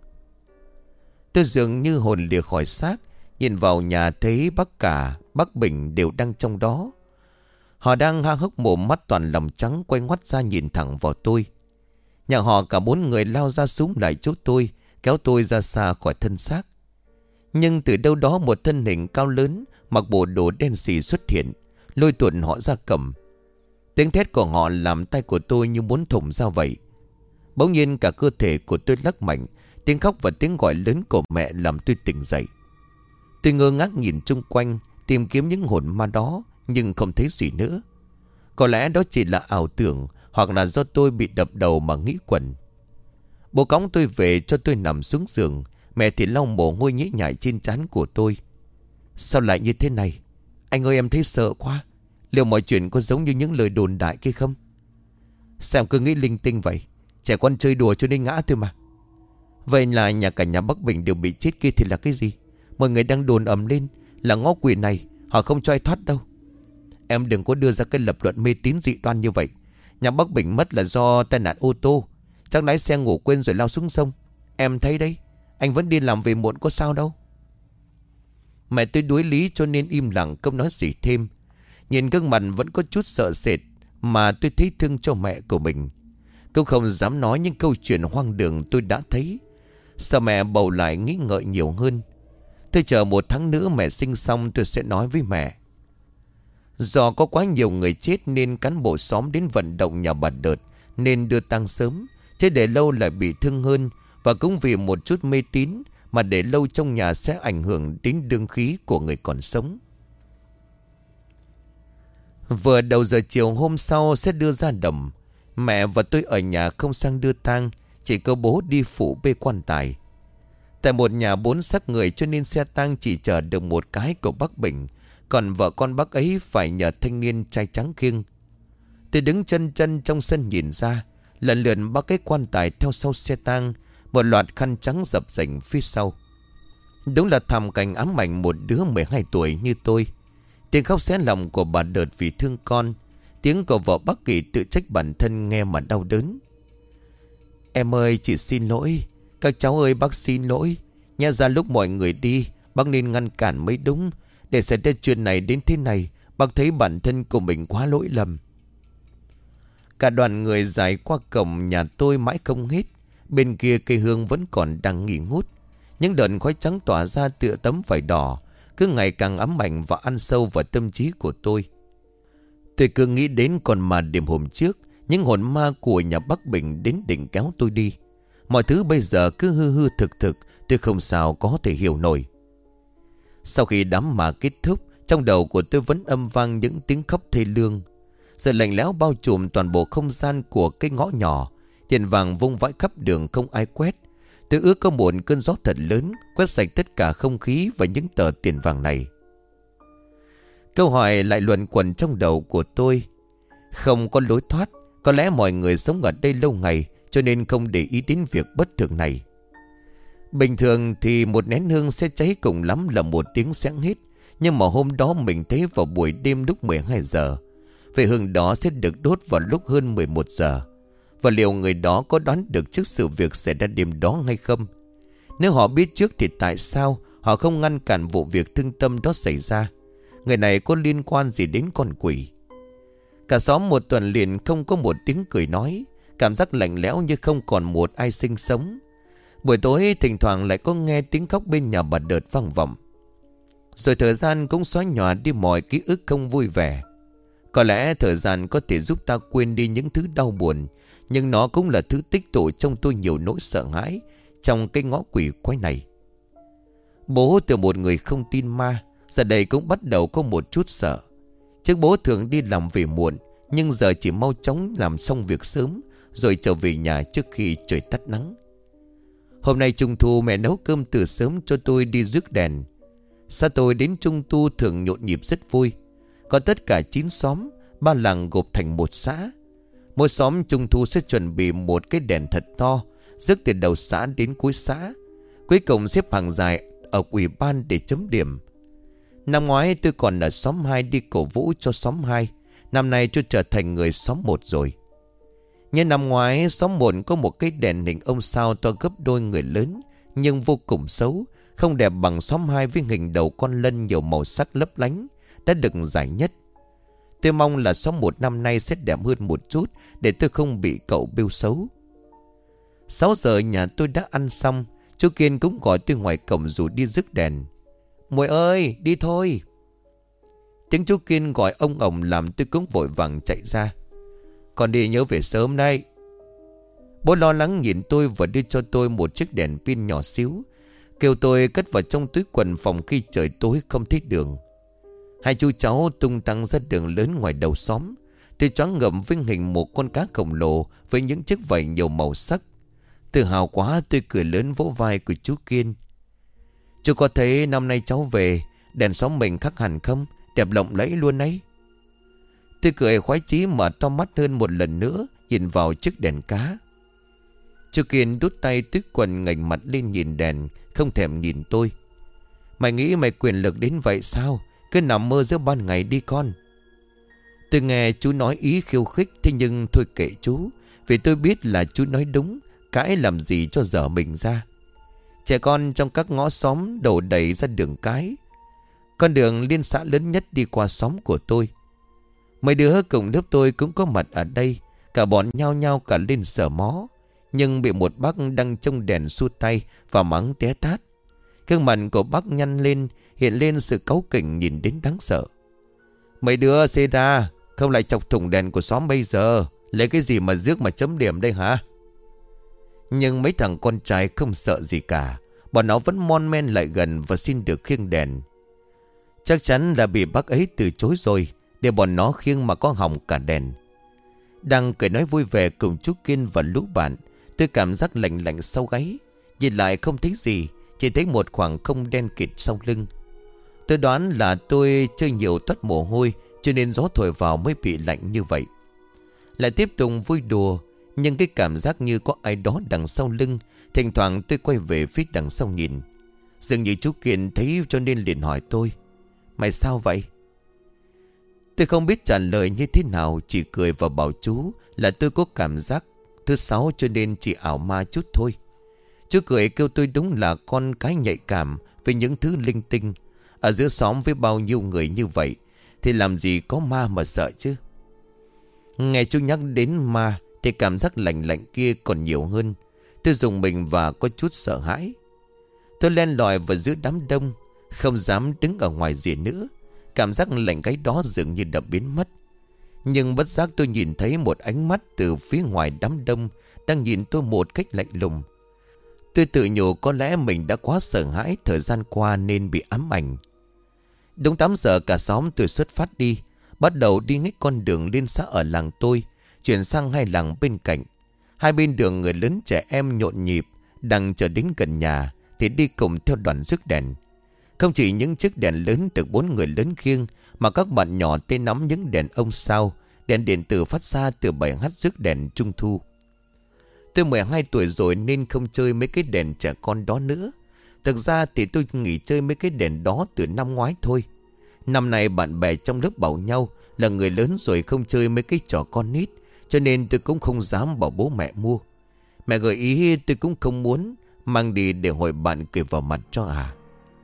Tôi dường như hồn lìa khỏi xác, nhìn vào nhà thấy bác Cả, bác Bình đều đang trong đó. Họ đang há hốc mồm, mắt toàn lòng trắng, quay ngoắt ra nhìn thẳng vào tôi. Nhà họ cả 4 người lao ra súng lại chỗ tôi, kéo tôi ra xa khỏi thân xác. Nhưng từ đâu đó một thân hình cao lớn, mặc bộ đồ đen xì xuất hiện, lôi tuột họ ra cầm. Tiếng thét của họ làm tay của tôi như muốn thủng ra vậy. Bỗng nhiên cả cơ thể của tôi lắc mạnh, tiếng khóc và tiếng gọi lớn của mẹ làm tôi tỉnh dậy. Tôi ngơ ngác nhìn chung quanh, tìm kiếm những hồn ma đó, nhưng không thấy gì nữa. Có lẽ đó chỉ là ảo tưởng, hoặc là do tôi bị đập đầu mà nghĩ quẩn. Bố cõng tôi về cho tôi nằm xuống giường, mẹ thì lau mồ hôi nhễ nhại trên trán của tôi. "Sao lại như thế này? Anh ơi, em thấy sợ quá. Liệu mọi chuyện có giống như những lời đồn đại kia không?" Sao cứ nghĩ linh tinh vậy? Trẻ con chơi đùa cho nên ngã thôi mà. Vậy là cả nhà bác Bình đều bị chết kia thì là cái gì? Mọi người đang đồn ầm lên là ngõ quỷ này họ không cho ai thoát đâu. Em đừng có đưa ra cái lập luận mê tín dị đoan như vậy. Nhà bác Bình mất là do tai nạn ô tô. Chắc lái xe ngủ quên rồi lao xuống sông. Em thấy đấy, anh vẫn đi làm về muộn có sao đâu. Mẹ tôi đuối lý cho nên im lặng không nói gì thêm. Nhìn gương mặt vẫn có chút sợ sệt mà tôi thấy thương cho mẹ của mình. Tôi không dám nói những câu chuyện hoang đường tôi đã thấy. Sợ mẹ bầu lại nghĩ ngợi nhiều hơn. Tôi chờ 1 tháng nữa mẹ sinh xong tôi sẽ nói với mẹ. Do có quá nhiều người chết nên cán bộ xóm đến vận động nhà bà Đợt nên đưa tang sớm. Chứ để lâu lại bị thương hơn. Và cũng vì một chút mê tín mà để lâu trong nhà sẽ ảnh hưởng đến đương khí của người còn sống. Vừa đầu giờ chiều hôm sau sẽ đưa ra đầm. Mẹ và tôi ở nhà không sang đưa tang, chỉ có bố đi phụ bê quan tài. Tại một nhà 4 xác người cho nên xe tang chỉ chở được một cái của bác Bình. Còn vợ con bác ấy phải nhờ thanh niên trai trắng khiêng. Tôi đứng chân trong sân nhìn ra. Lần lượt bác cái quan tài theo sau xe tang. Một loạt khăn trắng dập dành phía sau. Đúng là thảm cảnh ám ảnh một đứa 12 tuổi như tôi. Tiếng khóc xé lòng của bà Đợt vì thương con. Tiếng của vợ bác Kỳ tự trách bản thân nghe mà đau đớn. Em ơi chị xin lỗi. Các cháu ơi bác xin lỗi. Nhẽ ra lúc mọi người đi bác nên ngăn cản mới đúng. Để xảy ra chuyện này đến thế này, bác thấy bản thân của mình quá lỗi lầm. Cả đoàn người dài qua cổng nhà tôi mãi không hết. Bên kia cây hương vẫn còn đang nghỉ ngút. Những đợt khói trắng tỏa ra tựa tấm vải đỏ, cứ ngày càng ám ảnh và ăn sâu vào tâm trí của tôi. Tôi cứ nghĩ đến còn mà đêm hôm trước, những hồn ma của nhà bác Bình đến định kéo tôi đi. Mọi thứ bây giờ cứ hư hư thực, tôi không sao có thể hiểu nổi. Sau khi đám ma kết thúc, trong đầu của tôi vẫn âm vang những tiếng khóc thê lương. Sự lạnh lẽo bao trùm toàn bộ không gian của cái ngõ nhỏ. Tiền vàng vung vãi khắp đường không ai quét. Tôi ước có một cơn gió thật lớn quét sạch tất cả không khí và những tờ tiền vàng này. Câu hỏi lại luẩn quẩn trong đầu của tôi. Không có lối thoát. Có lẽ mọi người sống ở đây lâu ngày cho nên không để ý đến việc bất thường này. Bình thường thì một nén hương sẽ cháy cùng lắm là một tiếng sáng hết. Nhưng mà hôm đó mình thấy vào buổi đêm lúc 12 giờ. Vậy hương đó sẽ được đốt vào lúc hơn 11 giờ. Và liệu người đó có đoán được trước sự việc xảy ra đêm đó hay không? Nếu họ biết trước thì tại sao họ không ngăn cản vụ việc thương tâm đó xảy ra? Người này có liên quan gì đến con quỷ? Cả xóm một tuần liền không có một tiếng cười nói. Cảm giác lạnh lẽo như không còn một ai sinh sống. Buổi tối thỉnh thoảng lại có nghe tiếng khóc bên nhà bà Đợt vang vọng. Rồi thời gian cũng xóa nhòa đi mọi ký ức không vui vẻ. Có lẽ thời gian có thể giúp ta quên đi những thứ đau buồn. Nhưng nó cũng là thứ tích tụ trong tôi nhiều nỗi sợ hãi trong cái ngõ quỷ quái này. Bố từ một người không tin ma, giờ đây cũng bắt đầu có một chút sợ. Trước bố thường đi làm về muộn, nhưng giờ chỉ mau chóng làm xong việc sớm rồi trở về nhà trước khi trời tắt nắng. Hôm nay Trung thu mẹ nấu cơm từ sớm cho tôi đi rước đèn. Xã tôi đến Trung thu thường nhộn nhịp rất vui. Có tất cả 9 xóm, 3 làng gộp thành một xã. Mỗi xóm Trung thu sẽ chuẩn bị một cái đèn thật to, rước từ đầu xã đến cuối xã. Cuối cùng xếp hàng dài ở ủy ban để chấm điểm. Năm ngoái tôi còn ở xóm 2 đi cổ vũ cho xóm 2. Năm nay tôi trở thành người xóm 1 rồi. Nhưng năm ngoái xóm 1 có một cái đèn hình ông sao to gấp đôi người lớn, nhưng vô cùng xấu, không đẹp bằng xóm 2 với hình đầu con lân nhiều màu sắc lấp lánh, đã được giải nhất. Tôi mong là xóm 1 năm nay sẽ đẹp hơn một chút để tôi không bị cậu bêu xấu. 6 giờ nhà tôi đã ăn xong. Chú Kiên cũng gọi tôi ngoài cổng rủ đi rước đèn. Muội ơi đi thôi. Tiếng chú Kiên gọi ông ổng làm tôi cũng vội vàng chạy ra. Con đi nhớ về sớm đây. Bố lo lắng nhìn tôi và đưa cho tôi một chiếc đèn pin nhỏ xíu, kêu tôi cất vào trong túi quần phòng khi trời tối không thấy đường. Hai chú cháu tung tăng ra đường lớn ngoài đầu xóm. Tôi choáng ngợp với hình một con cá khổng lồ với những chiếc vảy nhiều màu sắc. Tự hào quá tôi cười lớn vỗ vai của chú Kiên. Chú có thấy năm nay cháu về đèn xóm mình khác hẳn không? Đẹp lộng lẫy luôn ấy. Tôi cười khoái chí mở to mắt hơn một lần nữa, nhìn vào chiếc đèn cá. Chú Kiên đút tay túi quần ngẩng mặt lên nhìn đèn, không thèm nhìn tôi. Mày nghĩ mày quyền lực đến vậy sao? Cứ nằm mơ giữa ban ngày đi con. Tôi nghe chú nói ý khiêu khích, thế nhưng thôi kệ chú, vì tôi biết là chú nói đúng. Cãi làm gì cho dở mình ra. Trẻ con trong các ngõ xóm đổ đầy ra đường cái. Con đường liên xã lớn nhất đi qua xóm của tôi. Mấy đứa cùng lớp tôi cũng có mặt ở đây. Cả bọn nhao nhao cả lên sờ mó, nhưng bị một bác đang trông đèn xua tay và mắng té tát. Gương mặt của bác nhăn lên, hiện lên sự cáu kỉnh nhìn đến đáng sợ. Mấy đứa xê ra, không lại chọc thủng đèn của xóm bây giờ. Lấy cái gì mà rước mà chấm điểm đây hả? Nhưng mấy thằng con trai không sợ gì cả. Bọn nó vẫn mon men lại gần và xin được khiêng đèn. Chắc chắn là bị bác ấy từ chối rồi, để bọn nó khiêng mà có hỏng cả đèn. Đang cười nói vui vẻ cùng chú Kiên và lũ bạn, tôi cảm giác lạnh lạnh sau gáy. Nhìn lại không thấy gì, chỉ thấy một khoảng không đen kịt sau lưng. Tôi đoán là tôi chơi nhiều toát mồ hôi, cho nên gió thổi vào mới bị lạnh như vậy. Lại tiếp tục vui đùa, nhưng cái cảm giác như có ai đó đằng sau lưng. Thỉnh thoảng tôi quay về phía đằng sau nhìn. Dường như chú Kiên thấy cho nên liền hỏi tôi: Mày sao vậy? Tôi không biết trả lời như thế nào, chỉ cười và bảo chú là tôi có cảm giác thứ sáu cho nên chỉ ảo ma chút thôi. Chú cười kêu tôi đúng là con cái nhạy cảm với những thứ linh tinh. Ở giữa xóm với bao nhiêu người như vậy thì làm gì có ma mà sợ chứ. Nghe chú nhắc đến ma thì cảm giác lạnh lạnh kia còn nhiều hơn. Tôi rùng mình và có chút sợ hãi. Tôi len lỏi vào giữa đám đông, không dám đứng ở ngoài rìa nữa. Cảm giác lạnh gáy đó dường như đã biến mất. Nhưng bất giác tôi nhìn thấy một ánh mắt từ phía ngoài đám đông đang nhìn tôi một cách lạnh lùng. Tôi tự nhủ có lẽ mình đã quá sợ hãi thời gian qua nên bị ám ảnh. Đúng 8 giờ cả xóm tôi xuất phát đi, bắt đầu đi hết con đường liên xã ở làng tôi, chuyển sang hai làng bên cạnh. Hai bên đường người lớn trẻ em nhộn nhịp, đang chờ đến gần nhà thì đi cùng theo đoàn rước đèn. Không chỉ những chiếc đèn lớn được 4 người lớn khiêng, mà các bạn nhỏ tay nắm những đèn ông sao, đèn điện tử phát ra từ bài hát rước đèn trung thu. Tôi 12 tuổi rồi nên không chơi mấy cái đèn trẻ con đó nữa. Thực ra thì tôi nghỉ chơi mấy cái đèn đó từ năm ngoái thôi. Năm nay bạn bè trong lớp bảo nhau là người lớn rồi không chơi mấy cái trò con nít, cho nên tôi cũng không dám bảo bố mẹ mua. Mẹ gợi ý tôi cũng không muốn mang đi để hội bạn cười vào mặt cho à.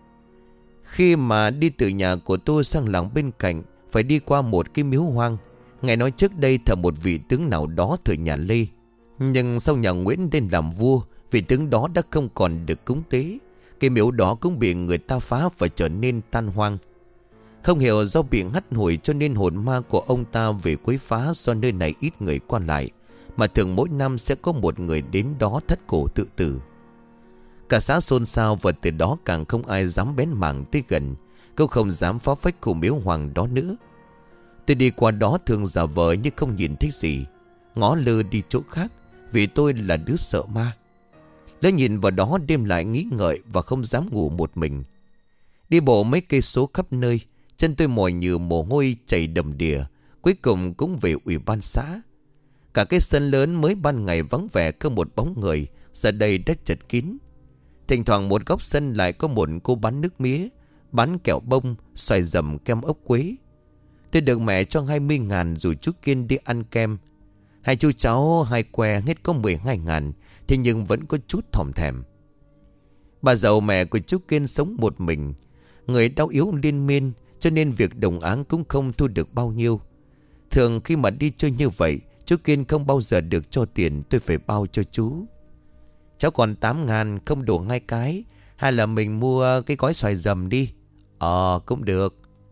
Khi mà đi từ nhà của tôi sang làng bên cạnh, phải đi qua một cái miếu hoang. Nghe nói trước đây thờ một vị tướng nào đó thời nhà Lê, nhưng sau nhà Nguyễn lên làm vua, vị tướng đó đã không còn được cúng tế. Cái miếu đó cũng bị người ta phá và trở nên tan hoang. Không hiểu do bị hắt hủi cho nên hồn ma của ông ta về quấy phá, do nơi này ít người qua lại, mà thường mỗi năm sẽ có một người đến đó thắt cổ tự tử. Cả xã xôn xao và từ đó càng không ai dám bén mảng tới gần, cũng không dám phá phách khu miếu hoàng đó nữa. Tôi đi qua đó thường giả vờ như không nhìn thấy gì, ngó lơ đi chỗ khác, vì tôi là đứa sợ ma. Lỡ nhìn vào đó đêm lại nghĩ ngợi và không dám ngủ một mình. Đi bộ mấy cây số khắp nơi, chân tôi mỏi như mồ hôi chảy đầm đìa. Cuối cùng cũng về ủy ban xã. Cả cái sân lớn mới ban ngày vắng vẻ không một bóng người, giờ đây đã chật kín. Thỉnh thoảng một góc sân lại có một cô bán nước mía, bán kẹo bông, xoài dầm, kem ốc quế. Tôi được mẹ cho 20.000 rồi chú Kiên đi ăn kem. Hai chú cháu hai que hết có 12.000, thế nhưng vẫn có chút thòm thèm. Bà giàu mẹ của chú Kiên sống một mình, người đau yếu liên miên, cho nên việc đồng áng cũng không thu được bao nhiêu. Thường khi mà đi chơi như vậy, chú Kiên không bao giờ được cho tiền, tôi phải bao cho chú. Cháu còn 8.000 không đủ 2 cái, hay là mình mua cái gói xoài dầm đi. Cũng được.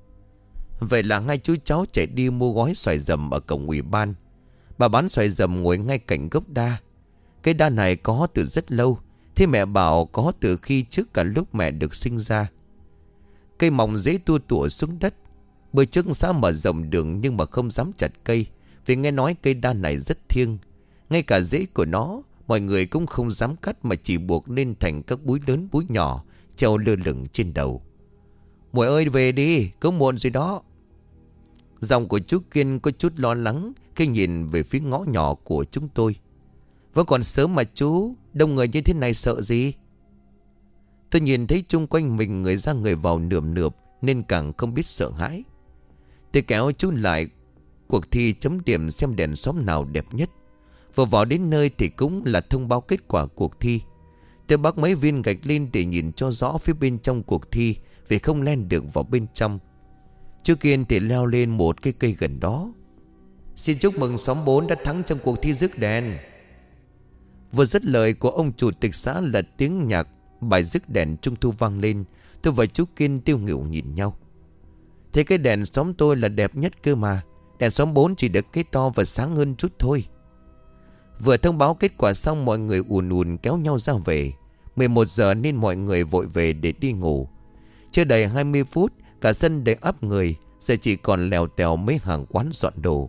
Vậy là hai chú cháu chạy đi mua gói xoài dầm ở cổng ủy ban. Bà bán xoài dầm ngồi ngay cạnh gốc đa. Cái đa này có từ rất lâu, thế mẹ bảo có từ khi trước cả lúc mẹ được sinh ra. Cây mỏng dễ tua tủa xuống đất. Bữa trước xã mở rộng đường nhưng mà không dám chặt cây, vì nghe nói cây đa này rất thiêng. Ngay cả rễ của nó mọi người cũng không dám cắt, mà chỉ buộc nên thành các búi lớn búi nhỏ treo lơ lửng trên đầu. Muội ơi về đi, cũng muộn rồi đó. Giọng của chú Kiên có chút lo lắng, khi nhìn về phía ngõ nhỏ của chúng tôi. Vẫn còn sớm mà chú, đông người như thế này sợ gì? Tôi nhìn thấy chung quanh mình người ra người vào nườm nượp nên càng không biết sợ hãi. Tôi kéo chú lại cuộc thi chấm điểm xem đèn xóm nào đẹp nhất. Vừa vào đến nơi thì cũng là thông báo kết quả cuộc thi. Tôi bắc mấy viên gạch lên để nhìn cho rõ phía bên trong cuộc thi, vì không len được vào bên trong. Chú Kiên thì leo lên một cái cây gần đó. Xin chúc mừng xóm 4 đã thắng trong cuộc thi rước đèn. Vừa dứt lời của ông chủ tịch xã là tiếng nhạc bài rước đèn trung thu vang lên. Tôi và chú Kiên tiêu nghỉu nhìn nhau. Thế cái đèn xóm tôi là đẹp nhất cơ mà. Đèn xóm 4 chỉ được cái to và sáng hơn chút thôi. Vừa thông báo kết quả xong, mọi người ùn ùn kéo nhau ra về. 11 giờ nên mọi người vội về để đi ngủ. Chưa đầy 20 phút, cả sân đầy ắp người. Giờ chỉ còn lèo tèo mấy hàng quán dọn đồ.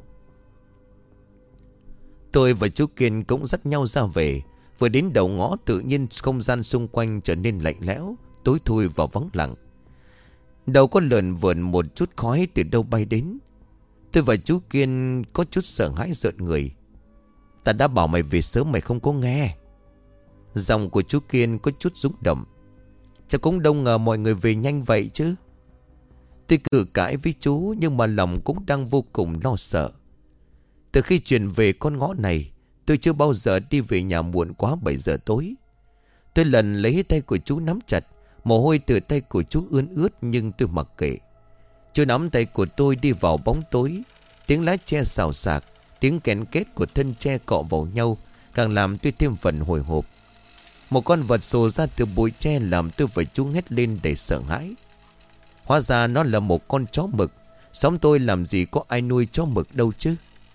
Tôi và chú Kiên cũng dắt nhau ra về. Vừa đến đầu ngõ, tự nhiên không gian xung quanh trở nên lạnh lẽo, tối thui và vắng lặng. Đầu có lượn vượn một chút khói từ đâu bay đến. Tôi và chú Kiên có chút sợ hãi rợn người. Ta đã bảo mày về sớm mày không có nghe. Giọng của chú Kiên có chút rung động. Chắc cũng đâu ngờ mọi người về nhanh vậy chứ. Tôi cự cãi với chú, nhưng mà lòng cũng đang vô cùng lo sợ. Từ khi chuyển về con ngõ này, tôi chưa bao giờ đi về nhà muộn quá 7 giờ tối. Tôi lần lấy tay của chú nắm chặt. Mồ hôi từ tay của chú ướt ướt, nhưng tôi mặc kệ. Chú nắm tay của tôi đi vào bóng tối. Tiếng lá tre xào xạc, tiếng kén két của thân tre cọ vào nhau càng làm tôi thêm phần hồi hộp. Một con vật sồ ra từ bụi tre làm tôi và chú hét lên đầy sợ hãi. Hóa ra nó là một con chó mực. Xóm tôi làm gì có ai nuôi chó mực đâu chứ.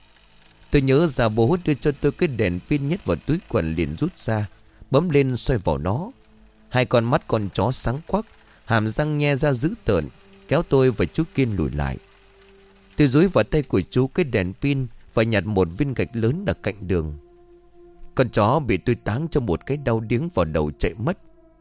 Tôi nhớ ra bố Hút đưa cho tôi cái đèn pin nhét vào túi quần, liền rút ra, bấm lên xoay vào nó. Hai con mắt con chó sáng quắc, hàm răng nhe ra dữ tợn, kéo tôi và chú Kiên lùi lại. Tôi dúi vào tay của chú cái đèn pin và nhặt một viên gạch lớn ở cạnh đường. Con chó bị tôi táng cho một cái đau điếng vào đầu chạy mất.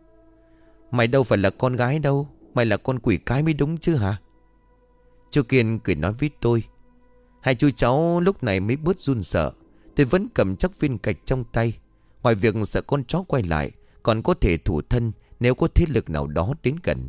Mày đâu phải là con gái đâu, mày là con quỷ cái mới đúng chứ hả? Chú Kiên cười nói với tôi. Hai chú cháu lúc này mới bớt run sợ. Tôi vẫn cầm chắc viên gạch trong tay. Ngoài việc sợ con chó quay lại, còn có thể thủ thân nếu có thế lực nào đó đến gần.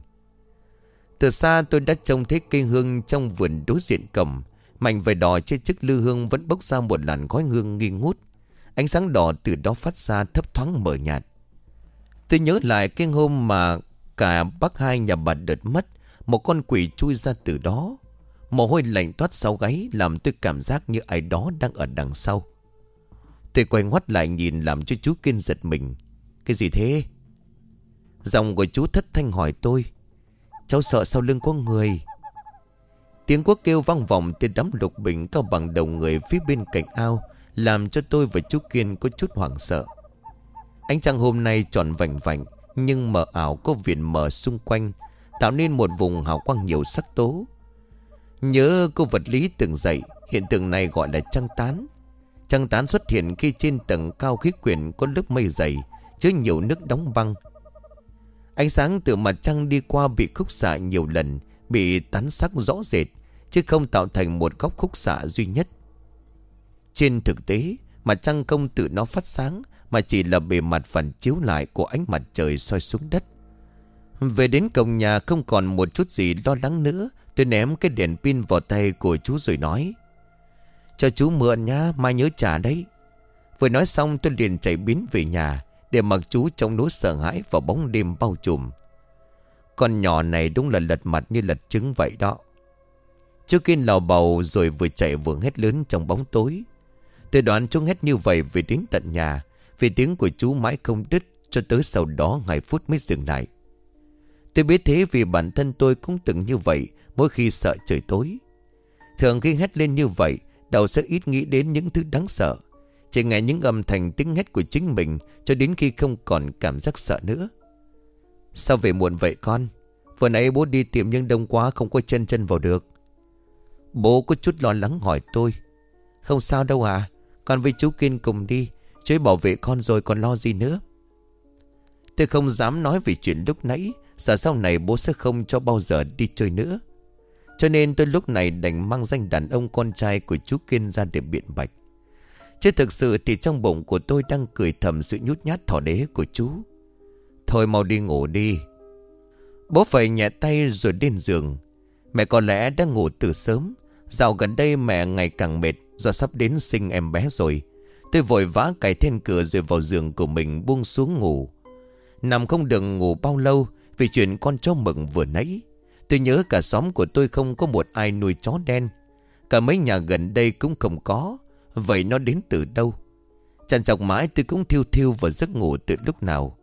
Từ xa tôi đã trông thấy cây hương trong vườn đối diện cầm. Mảnh vải đỏ trên chiếc lư hương vẫn bốc ra một làn khói hương nghi ngút. Ánh sáng đỏ từ đó phát ra thấp thoáng mờ nhạt. Tôi nhớ lại cái hôm mà cả bác Hai nhà bà đợt mất. Một con quỷ chui ra từ đó. Mồ hôi lạnh toát sau gáy làm tôi cảm giác như ai đó đang ở đằng sau. Tôi quay ngoắt lại nhìn làm cho chú Kiên giật mình. Cái gì thế? Giọng của chú thất thanh hỏi tôi. Cháu sợ sau lưng có người. Tiếng cuốc kêu vang vọng từ đám lục bình cao bằng đầu người phía bên cạnh ao, làm cho tôi và chú Kiên có chút hoảng sợ. Ánh trăng hôm nay tròn vành vành, nhưng mờ ảo có viền mờ xung quanh, tạo nên một vùng hào quang nhiều sắc tố. Nhớ cô vật lý từng dạy, hiện tượng này gọi là trăng tán. Trăng tán xuất hiện khi trên tầng cao khí quyển có lớp mây dày, chứa nhiều nước đóng băng. Ánh sáng từ mặt trăng đi qua bị khúc xạ nhiều lần, bị tán sắc rõ rệt, chứ không tạo thành một góc khúc xạ duy nhất. Trên thực tế, mặt trăng không tự nó phát sáng, mà chỉ là bề mặt phản chiếu lại của ánh mặt trời soi xuống đất. Về đến cổng nhà không còn một chút gì lo lắng nữa. Tôi ném cái đèn pin vào tay của chú rồi nói. Cho chú mượn nhá, mai nhớ trả đấy. Vừa nói xong tôi liền chạy biến về nhà, để mặc chú trong nỗi sợ hãi và bóng đêm bao trùm. Con nhỏ này đúng là lật mặt như lật trứng vậy đó. Chú Kiên lào bầu rồi vừa chạy vừa hét lớn trong bóng tối. Tôi đoán chú hét như vậy về đến tận nhà, vì tiếng của chú mãi không đứt, cho tới sau đó 2 phút mới dừng lại. Tôi biết thế vì bản thân tôi cũng từng như vậy mỗi khi sợ trời tối. Thường khi hét lên như vậy, đầu sẽ ít nghĩ đến những thứ đáng sợ, chỉ nghe những âm thanh tiếng hét của chính mình cho đến khi không còn cảm giác sợ nữa. Sao về muộn vậy con? Vừa nãy bố đi tiệm nhưng đông quá không có chân vào được. Bố có chút lo lắng hỏi tôi. Không sao đâu à, con với chú Kiên cùng đi, chú ấy bảo vệ con rồi còn lo gì nữa. Tôi không dám nói về chuyện lúc nãy, sợ sau này bố sẽ không cho bao giờ đi chơi nữa. Cho nên tôi lúc này đành mang danh đàn ông con trai của chú Kiên ra để biện bạch. Chứ thực sự thì trong bụng của tôi đang cười thầm sự nhút nhát thỏ đế của chú. Thôi mau đi ngủ đi. Bố phải nhẹ tay rồi lên giường. Mẹ có lẽ đã ngủ từ sớm. Dạo gần đây mẹ ngày càng mệt do sắp đến sinh em bé rồi. Tôi vội vã cài then cửa rồi vào giường của mình buông xuống ngủ. Nằm không được ngủ bao lâu vì chuyện con chó mừng vừa nãy. Tôi nhớ cả xóm của tôi không có một ai nuôi chó đen. Cả mấy nhà gần đây cũng không có. Vậy nó đến từ đâu? Trằn trọc mãi tôi cũng thiêu thiêu vào giấc ngủ từ lúc nào.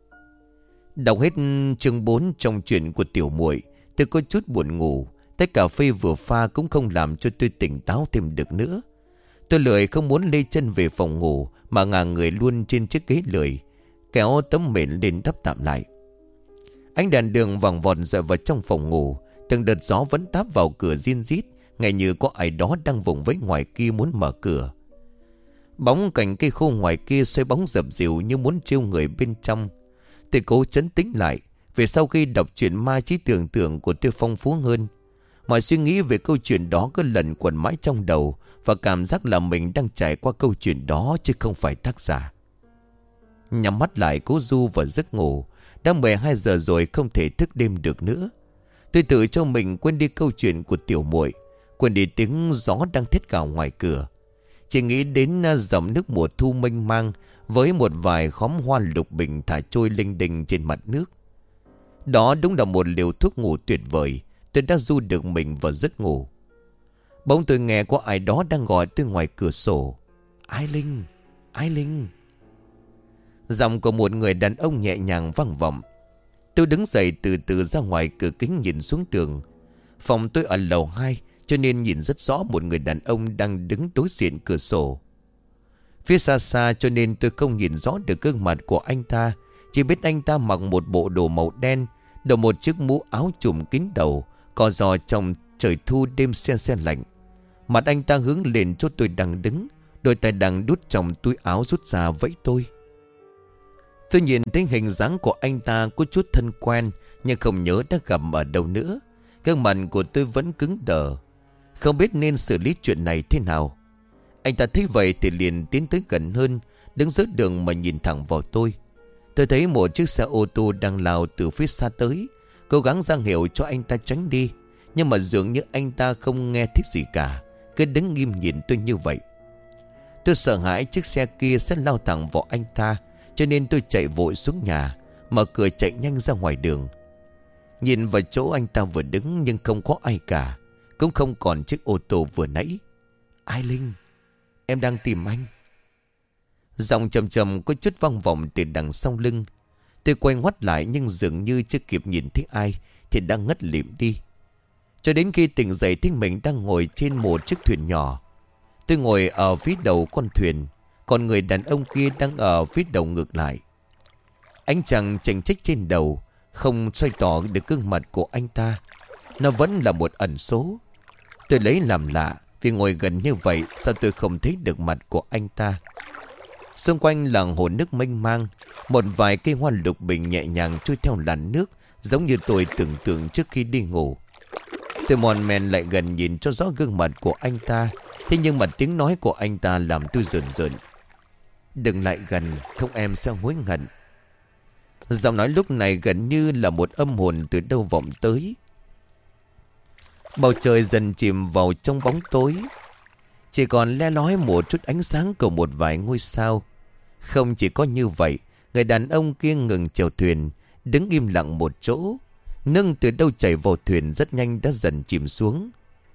Đọc hết chương 4 trong chuyện của tiểu muội, tôi có chút buồn ngủ. Tách cà phê vừa pha cũng không làm cho tôi tỉnh táo thêm được nữa. Tôi lười không muốn lê chân về phòng ngủ mà ngả người luôn trên chiếc ghế lười, kéo tấm mền lên đắp tạm lại. Ánh đèn đường vàng vọt rọi vào trong phòng ngủ. Từng đợt gió vẫn táp vào cửa rin rít, nghe như có ai đó đang vùng vẫy ngoài kia muốn mở cửa. Bóng cành cây khô ngoài kia xoay bóng dập dìu như muốn trêu người bên trong. Tôi cố trấn tĩnh lại, vì sau khi đọc truyện ma trí tưởng tượng của tôi phong phú hơn. Mọi suy nghĩ về câu chuyện đó cứ lẩn quẩn mãi trong đầu, và cảm giác là mình đang trải qua câu chuyện đó chứ không phải tác giả. Nhắm mắt lại cố du vào giấc ngủ. Đã 12 giờ rồi không thể thức đêm được nữa. Tôi tự cho mình quên đi câu chuyện của tiểu muội, quên đi tiếng gió đang thét gào ngoài cửa. Chỉ nghĩ đến dòng nước mùa thu mênh mang với một vài khóm hoa lục bình thả trôi linh đình trên mặt nước. Đó đúng là một liều thuốc ngủ tuyệt vời. Tôi đã du được mình vào giấc ngủ. Bỗng tôi nghe có ai đó đang gọi tôi ngoài cửa sổ. Ai Linh, Ai Linh. Giọng của một người đàn ông nhẹ nhàng vang vọng. Tôi đứng dậy từ từ ra ngoài cửa kính nhìn xuống tường. Phòng tôi ở lầu 2, cho nên nhìn rất rõ một người đàn ông đang đứng đối diện cửa sổ. Phía xa xa cho nên tôi không nhìn rõ được gương mặt của anh ta. Chỉ biết anh ta mặc một bộ đồ màu đen, đội một chiếc mũ áo trùm kín đầu, co giò trong trời thu đêm se se lạnh. Mặt anh ta hướng lên chỗ tôi đang đứng, đôi tay đang đút trong túi áo rút ra vẫy tôi. Tôi nhìn thấy hình dáng của anh ta có chút thân quen, nhưng không nhớ đã gặp ở đâu nữa. Gương mặt của tôi vẫn cứng đờ, không biết nên xử lý chuyện này thế nào. Anh ta thấy vậy thì liền tiến tới gần hơn, đứng giữa đường mà nhìn thẳng vào tôi. Tôi thấy một chiếc xe ô tô đang lao từ phía xa tới, cố gắng ra hiệu cho anh ta tránh đi. Nhưng mà dường như anh ta không nghe thấy gì cả, cứ đứng nghiêm nhìn tôi như vậy. Tôi sợ hãi chiếc xe kia sẽ lao thẳng vào anh ta, cho nên tôi chạy vội xuống nhà, mở cửa chạy nhanh ra ngoài đường. Nhìn vào chỗ anh ta vừa đứng nhưng không có ai cả, cũng không còn chiếc ô tô vừa nãy. Ai Linh, em đang tìm anh. Giọng trầm trầm có chút vang vọng từ đằng sau lưng. Tôi quay ngoắt lại nhưng dường như chưa kịp nhìn thấy ai thì đã ngất lịm đi. Cho đến khi tỉnh dậy thấy mình đang ngồi trên một chiếc thuyền nhỏ. Tôi ngồi ở phía đầu con thuyền, còn người đàn ông kia đang ở phía đầu ngược lại. Ánh trăng chênh chếch trên đầu không xoay tỏ được gương mặt của anh ta. Nó vẫn là một ẩn số. Tôi lấy làm lạ, vì ngồi gần như vậy sao tôi không thấy được mặt của anh ta. Xung quanh là hồ nước mênh mang, một vài cây hoa lục bình nhẹ nhàng trôi theo làn nước, giống như tôi tưởng tượng trước khi đi ngủ. Tôi mòn men lại gần nhìn cho rõ gương mặt của anh ta. Thế nhưng mà tiếng nói của anh ta làm tôi rờn rợn. Đừng lại gần, không em sẽ hối hận. Giọng nói lúc này gần như là một âm hồn từ đâu vọng tới. Bầu trời dần chìm vào trong bóng tối, chỉ còn le lói một chút ánh sáng của một vài ngôi sao. Không chỉ có như vậy, người đàn ông kia ngừng chèo thuyền, đứng im lặng một chỗ. Nước từ đâu chảy vào thuyền rất nhanh đã dần chìm xuống.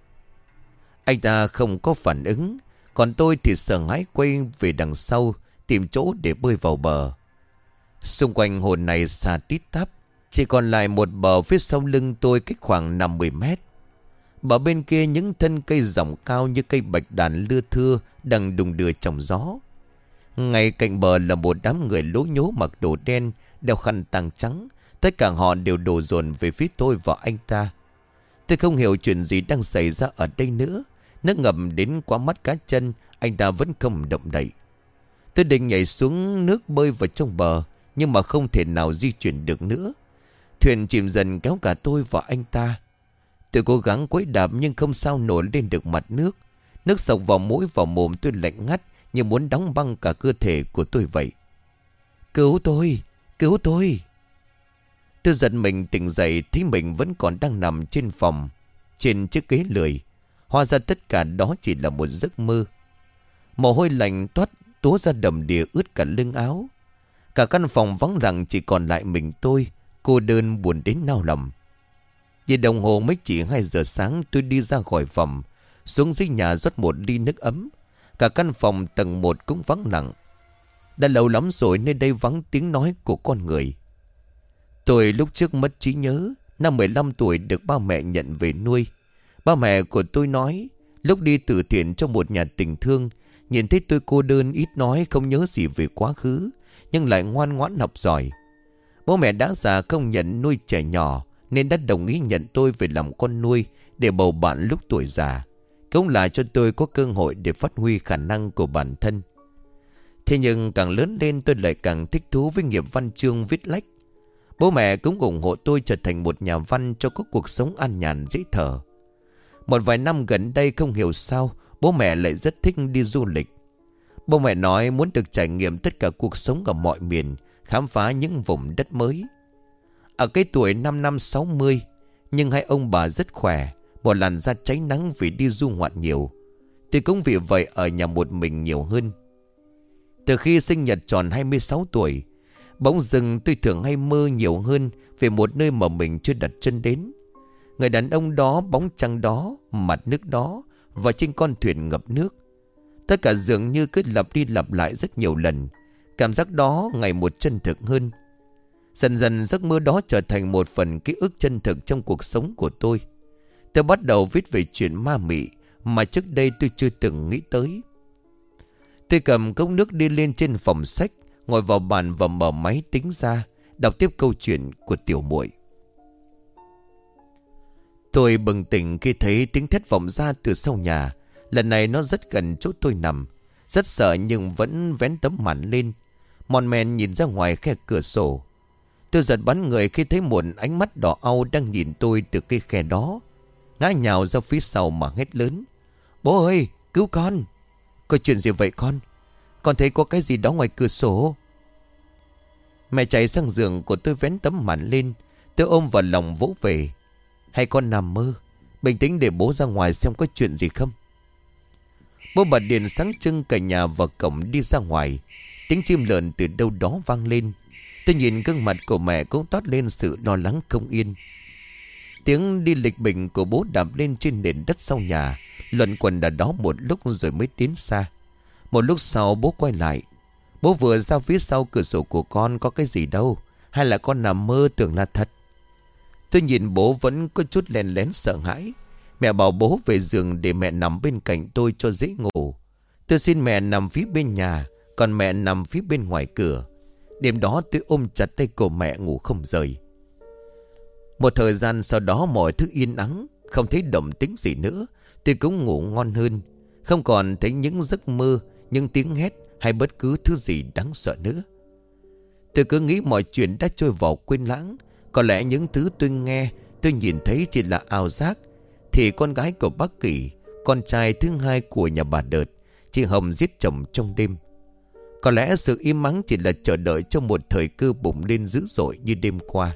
Anh ta không có phản ứng, còn tôi thì sợ hãi quay về đằng sau tìm chỗ để bơi vào bờ. Xung quanh hồ này xa tít tắp, chỉ còn lại một bờ phía sau lưng tôi cách khoảng 50 mét. Bờ bên kia những thân cây rộng cao như cây bạch đàn lưa thưa đang đùng đưa trong gió. Ngay cạnh bờ là một đám người lố nhố mặc đồ đen, đeo khăn tang trắng. Tất cả họ đều đổ dồn về phía tôi và anh ta. Tôi không hiểu chuyện gì đang xảy ra ở đây nữa. Nước ngầm đến quá mắt cá chân, anh ta vẫn không động đậy. Tôi định nhảy xuống nước bơi vào trong bờ, nhưng mà không thể nào di chuyển được nữa. Thuyền chìm dần kéo cả tôi và anh ta. Tôi cố gắng quấy đạp nhưng không sao nổi lên được mặt nước. Nước sộc vào mũi vào mồm tôi lạnh ngắt, như muốn đóng băng cả cơ thể của tôi vậy. Cứu tôi! Cứu tôi! Tôi giật mình tỉnh dậy, thấy mình vẫn còn đang nằm trên phòng, trên chiếc ghế lười. Hóa ra tất cả đó chỉ là một giấc mơ. Mồ hôi lạnh toát túa ra đầm đìa ướt cả lưng áo. Cả căn phòng vắng lặng, chỉ còn lại mình tôi, cô đơn buồn đến nao lòng. Nhìn đồng hồ mới chỉ 2 giờ sáng, tôi đi ra khỏi phòng, xuống dưới nhà rót một ly nước ấm. Cả căn phòng tầng 1 cũng vắng lặng. Đã lâu lắm rồi nơi đây vắng tiếng nói của con người. Tôi lúc trước mất trí nhớ. Năm 15 tuổi được ba mẹ nhận về nuôi. Ba mẹ của tôi nói lúc đi từ thiện cho một nhà tình thương, nhìn thấy tôi cô đơn ít nói, không nhớ gì về quá khứ, nhưng lại ngoan ngoãn học giỏi. Bố mẹ đã già không nhận nuôi trẻ nhỏ, nên đã đồng ý nhận tôi về làm con nuôi để bầu bạn lúc tuổi già, cũng là cho tôi có cơ hội để phát huy khả năng của bản thân. Thế nhưng càng lớn lên tôi lại càng thích thú với nghiệp văn chương viết lách. Bố mẹ cũng ủng hộ tôi trở thành một nhà văn cho có cuộc sống an nhàn dễ thở. Một vài năm gần đây không hiểu sao bố mẹ lại rất thích đi du lịch. Bố mẹ nói muốn được trải nghiệm tất cả cuộc sống ở mọi miền, khám phá những vùng đất mới. Ở cái tuổi 5 60, nhưng hai ông bà rất khỏe, một làn da cháy nắng vì đi du ngoạn nhiều. Tôi cũng vì vậy ở nhà một mình nhiều hơn. Từ khi sinh nhật tròn 26 tuổi, bỗng dưng tôi thường hay mơ nhiều hơn về một nơi mà mình chưa đặt chân đến. Người đàn ông đó, bóng trăng đó, mặt nước đó, và trên con thuyền ngập nước. Tất cả dường như cứ lặp đi lặp lại rất nhiều lần. Cảm giác đó ngày một chân thực hơn. Dần dần giấc mơ đó trở thành một phần ký ức chân thực trong cuộc sống của tôi. Tôi bắt đầu viết về chuyện ma mị mà trước đây tôi chưa từng nghĩ tới. Tôi cầm cốc nước đi lên trên phòng sách, ngồi vào bàn và mở máy tính ra, đọc tiếp câu chuyện của tiểu muội. Tôi bừng tỉnh khi thấy tiếng thét vọng ra từ sau nhà. Lần này nó rất gần chỗ tôi nằm. Rất sợ nhưng vẫn vén tấm màn lên, mòn men nhìn ra ngoài khe cửa sổ. Tôi giật bắn người khi thấy một ánh mắt đỏ au đang nhìn tôi từ cái khe đó. Ngã nhào ra phía sau mà hét lớn: Bố ơi, cứu con! Có chuyện gì vậy con? Con thấy có cái gì đó ngoài cửa sổ. Mẹ chạy sang giường của tôi vén tấm màn lên. Tôi ôm vào lòng vỗ về: Hay con nằm mơ? Bình tĩnh để bố ra ngoài xem có chuyện gì không. Bố bật điện sáng trưng, cả nhà vào cổng đi ra ngoài. Tiếng chim lợn từ đâu đó vang lên. Tôi nhìn gương mặt của mẹ cũng toát lên sự lo lắng không yên. Tiếng đi lịch bình của bố đạp lên trên nền đất sau nhà, luẩn quẩn ở đó một lúc rồi mới tiến xa. Một lúc sau bố quay lại. Bố vừa ra phía sau cửa sổ của con, có cái gì đâu? Hay là con nằm mơ tưởng là thật? Tôi nhìn bố vẫn có chút lén lén sợ hãi. Mẹ bảo bố về giường để mẹ nằm bên cạnh tôi cho dễ ngủ. Tôi xin mẹ nằm phía bên nhà, còn mẹ nằm phía bên ngoài cửa. Đêm đó tôi ôm chặt tay của mẹ ngủ không rời. Một thời gian sau đó mọi thứ yên ắng, không thấy động tĩnh gì nữa. Tôi cũng ngủ ngon hơn, không còn thấy những giấc mơ, những tiếng hét hay bất cứ thứ gì đáng sợ nữa. Tôi cứ nghĩ mọi chuyện đã trôi vào quên lãng. Có lẽ những thứ tôi nghe, tôi nhìn thấy chỉ là ảo giác. Thì con gái của bác Kỳ, con trai thứ hai của nhà bà Đợt, chị Hồng giết chồng trong đêm. Có lẽ sự im ắng chỉ là chờ đợi cho một thời cơ bùng lên dữ dội như đêm qua.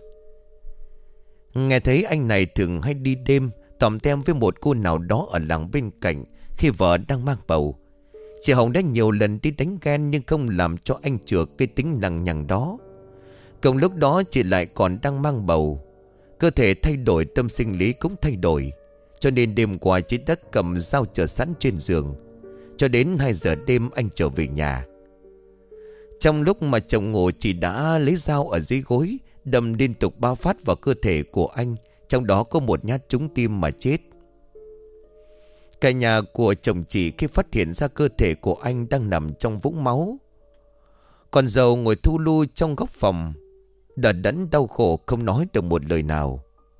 Nghe thấy anh này thường hay đi đêm tòm tem với một cô nào đó ở làng bên cạnh khi vợ đang mang bầu. Chị Hồng đã nhiều lần đi đánh ghen nhưng không làm cho anh chừa cái tính lằng nhằng đó. Cùng lúc đó chị lại còn đang mang bầu. Cơ thể thay đổi, tâm sinh lý cũng thay đổi. Cho nên đêm qua chị đã cầm dao chờ sẵn trên giường. Cho đến 2 giờ đêm anh trở về nhà. Trong lúc mà chồng ngủ, chị đã lấy dao ở dưới gối đâm liên tục 3 phát vào cơ thể của anh, trong đó có một nhát trúng tim mà chết. Cả nhà của chồng chị khi phát hiện ra cơ thể của anh đang nằm trong vũng máu. Con dâu ngồi thu lu trong góc phòng, đờ đẫn đau khổ không nói được một lời nào.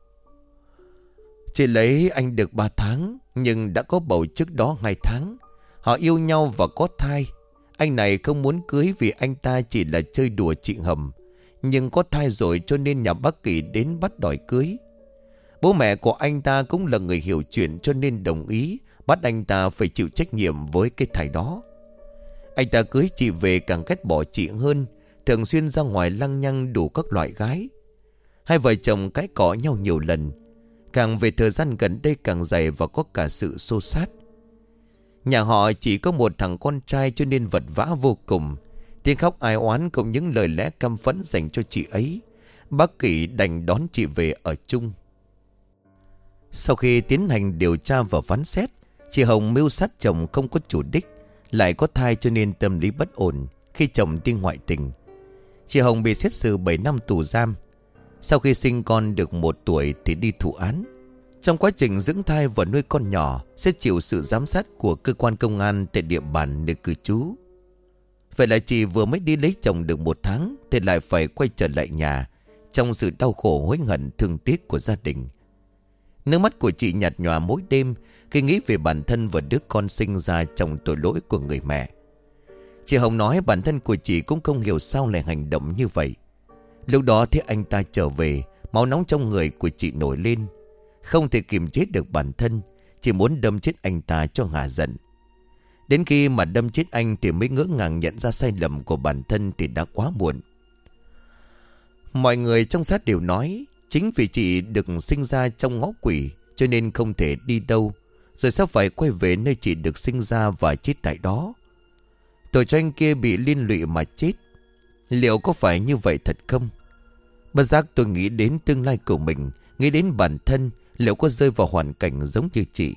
Chị lấy anh được 3 tháng, nhưng đã có bầu trước đó 2 tháng. Họ yêu nhau và có thai. Anh này không muốn cưới vì anh ta chỉ là chơi đùa chị Hồng, nhưng có thai rồi cho nên nhà bác Kỳ đến bắt đòi cưới. Bố mẹ của anh ta cũng là người hiểu chuyện, cho nên đồng ý bắt anh ta phải chịu trách nhiệm với cái thai đó. Anh ta cưới chị về càng ghét bỏ chị hơn, thường xuyên ra ngoài lăng nhăng đủ các loại gái. Hai vợ chồng cãi cọ nhau nhiều lần. Càng về thời gian gần đây càng dày và có cả sự xô xát. Nhà họ chỉ có một thằng con trai cho nên vật vã vô cùng. Tiếng khóc ai oán cùng những lời lẽ căm phẫn dành cho chị ấy. Bác Kỷ đành đón chị về ở chung. Sau khi tiến hành điều tra và phán xét, chị Hồng mưu sát chồng không có chủ đích, lại có thai cho nên tâm lý bất ổn khi chồng đi ngoại tình. Chị Hồng bị xét xử 7 năm tù giam. Sau khi sinh con được 1 tuổi thì đi thụ án. Trong quá trình dưỡng thai và nuôi con nhỏ sẽ chịu sự giám sát của cơ quan công an tại địa bàn nơi cư trú. Vậy là chị vừa mới đi lấy chồng được 1 tháng thì lại phải quay trở lại nhà trong sự đau khổ hối hận thương tiếc của gia đình. Nước mắt của chị nhạt nhòa mỗi đêm khi nghĩ về bản thân và đứa con sinh ra trong tội lỗi của người mẹ. Chị Hồng nói bản thân của chị cũng không hiểu sao lại hành động như vậy. Lúc đó thấy anh ta trở về, máu nóng trong người của chị nổi lên. Không thể kiềm chế được bản thân, chỉ muốn đâm chết anh ta cho hả giận. Đến khi mà đâm chết anh thì mới ngỡ ngàng nhận ra sai lầm của bản thân thì đã quá muộn. Mọi người trong xã đều nói chính vì chị được sinh ra trong ngõ quỷ cho nên không thể đi đâu, rồi sao phải quay về nơi chị được sinh ra và chết tại đó. Tội cho anh kia bị liên lụy mà chết. Liệu có phải như vậy thật không? Bất giác tôi nghĩ đến tương lai của mình, nghĩ đến bản thân, liệu có rơi vào hoàn cảnh giống như chị.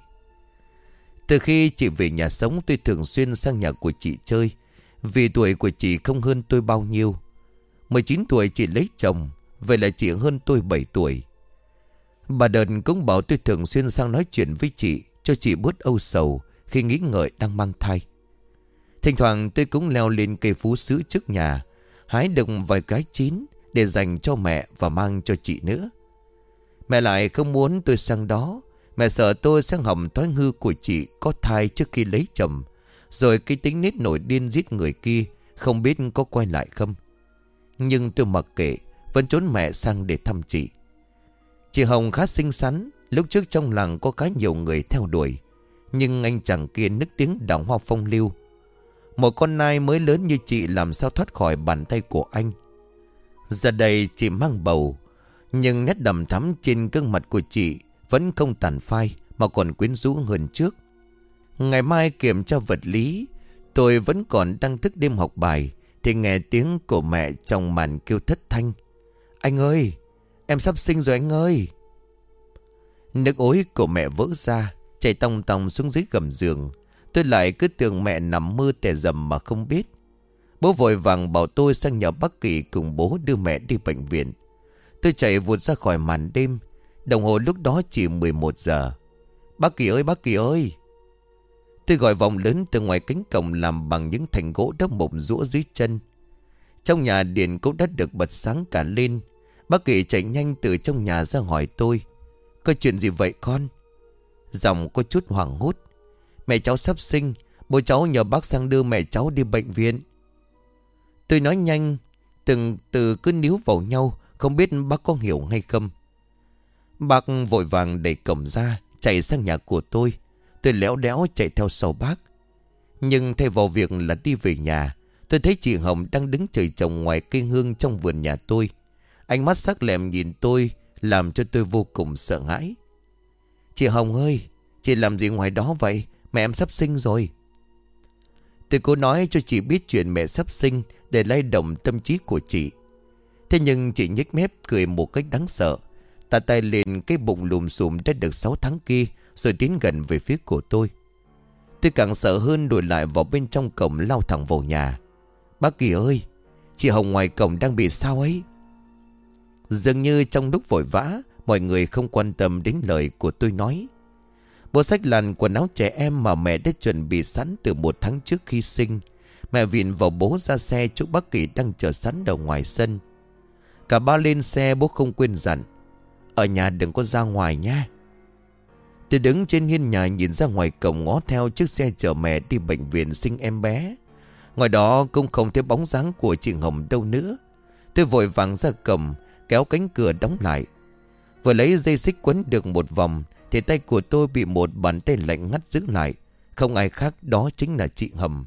Từ khi chị về nhà sống, tôi thường xuyên sang nhà của chị chơi, vì tuổi của chị không hơn tôi bao nhiêu. 19 tuổi chị lấy chồng, vậy là chị hơn tôi 7 tuổi. Bà Đần cũng bảo tôi thường xuyên sang nói chuyện với chị, cho chị bớt âu sầu khi nghĩ ngợi đang mang thai. Thỉnh thoảng tôi cũng leo lên cây phú sữa trước nhà, hái được vài cái chín để dành cho mẹ và mang cho chị nữa. Mẹ lại không muốn tôi sang đó. Mẹ sợ tôi sẽ hỏng thói hư của chị có thai trước khi lấy chồng, rồi cái tính nết nổi điên giết người kia không biết có quay lại không. Nhưng tôi mặc kệ, vẫn trốn mẹ sang để thăm chị. Chị Hồng khá xinh xắn. Lúc trước trong làng có khá nhiều người theo đuổi, nhưng anh chàng kia nức tiếng đào hoa phong lưu. Một con nai mới lớn như chị làm sao thoát khỏi bàn tay của anh. Giờ đây chị mang bầu, nhưng nét đằm thắm trên gương mặt của chị vẫn không tàn phai mà còn quyến rũ hơn trước. Ngày mai kiểm tra vật lý, tôi vẫn còn đang thức đêm học bài thì nghe tiếng của mẹ trong màn kêu thất thanh: "Anh ơi, em sắp sinh rồi anh ơi!" Nước ối của mẹ vỡ ra, chảy tòng tòng xuống dưới gầm giường. Tôi lại cứ tưởng mẹ nằm mơ tè dầm mà không biết. Bố vội vàng bảo tôi sang nhà bác Kỷ cùng bố đưa mẹ đi bệnh viện. Tôi chạy vụt ra khỏi màn đêm. Đồng hồ lúc đó chỉ 11 giờ. "Bác Kỷ ơi, bác Kỷ ơi!" Tôi gọi vọng lớn từ ngoài cánh cổng làm bằng những thành gỗ đã mục rũa dưới chân. Trong nhà điện cũng đã được bật sáng cả lên. Bác Kỷ chạy nhanh từ trong nhà ra hỏi tôi: "Có chuyện gì vậy con?" Giọng có chút hoảng hốt: "Mẹ cháu sắp sinh, bố cháu nhờ bác sang đưa mẹ cháu đi bệnh viện." Tôi nói nhanh, từng từ cứ níu vào nhau, không biết bác có hiểu hay không. Bác vội vàng đẩy cổng ra, chạy sang nhà của tôi. Tôi léo đéo chạy theo sau bác. Nhưng thay vào việc là đi về nhà, tôi thấy chị Hồng đang đứng chờ chồng ngoài cây hương trong vườn nhà tôi. Ánh mắt sắc lẹm nhìn tôi làm cho tôi vô cùng sợ hãi. "Chị Hồng ơi, chị làm gì ngoài đó vậy? Mẹ em sắp sinh rồi." Tôi cố nói cho chị biết chuyện mẹ sắp sinh để lay động tâm trí của chị. Thế nhưng chị nhếch mép cười một cách đáng sợ, tạt tay lên cái bụng lùm xùm đã được 6 tháng kia, rồi tiến gần về phía của tôi. Tôi càng sợ hơn, đuổi lại vào bên trong cổng lao thẳng vào nhà. "Bác Kỷ ơi, chị Hồng ngoài cổng đang bị sao ấy." Dường như trong lúc vội vã, mọi người không quan tâm đến lời của tôi nói. Bộ xách làn quần áo trẻ em mà mẹ đã chuẩn bị sẵn từ 1 tháng trước khi sinh. Mẹ viện vào bố ra xe chỗ bác Kỷ đang chờ sẵn đầu ngoài sân. Cả ba lên xe, bố không quên dặn: "Ở nhà đừng có ra ngoài nha." Tôi đứng trên hiên nhà nhìn ra ngoài cổng, ngó theo chiếc xe chở mẹ đi bệnh viện sinh em bé. Ngoài đó cũng không thấy bóng dáng của chị Hồng đâu nữa. Tôi vội vàng ra cổng, kéo cánh cửa đóng lại. Vừa lấy dây xích quấn được một vòng thì tay của tôi bị một bàn tay lạnh ngắt giữ lại. Không ai khác đó chính là chị Hầm.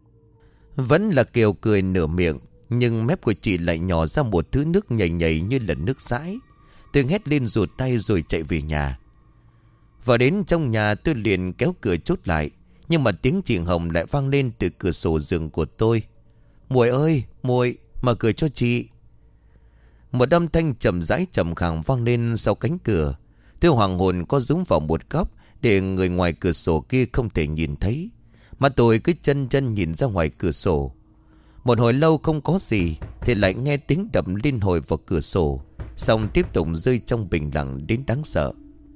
Vẫn là Kiều cười nửa miệng, nhưng mép của chị lại nhỏ ra một thứ nước nhầy nhầy như là nước dãi. Tôi hét lên rụt tay rồi chạy về nhà. Vào đến trong nhà tôi liền kéo cửa chốt lại. Nhưng mà tiếng chị Hồng lại vang lên từ cửa sổ giường của tôi. Muội ơi, muội, mở cửa cho chị. Một âm thanh trầm rãi trầm khàn vang lên sau cánh cửa. Tôi hoàng hồn có rúm vào một góc để người ngoài cửa sổ kia không thể nhìn thấy. Mà tôi cứ chân chân nhìn ra ngoài cửa sổ. Một hồi lâu không có gì thì lại nghe tiếng đập liên hồi vào cửa sổ, xong tiếp tục rơi trong bình lặng đến đáng sợ.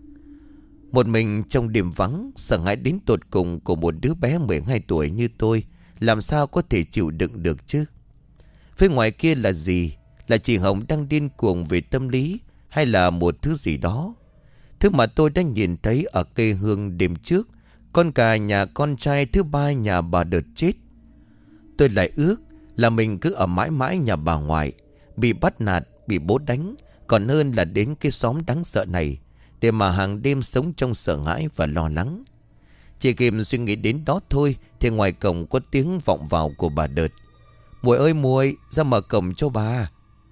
Một mình trong đêm vắng, sợ hãi đến tột cùng của một đứa bé 12 tuổi như tôi, làm sao có thể chịu đựng được chứ? Phía ngoài kia là gì? Là chị Hồng đang điên cuồng về tâm lý, hay là một thứ gì đó? Thứ mà tôi đã nhìn thấy ở cây hương đêm trước, con cà nhà con trai thứ ba nhà bà Đợt chết. Tôi lại ước là mình cứ ở mãi mãi nhà bà ngoại, bị bắt nạt, bị bố đánh, còn hơn là đến cái xóm đáng sợ này, để mà hàng đêm sống trong sợ hãi và lo lắng. Chỉ kịp suy nghĩ đến đó thôi thì ngoài cổng có tiếng vọng vào của bà Đợt. Muội ơi muội, ra mở cổng cho bà.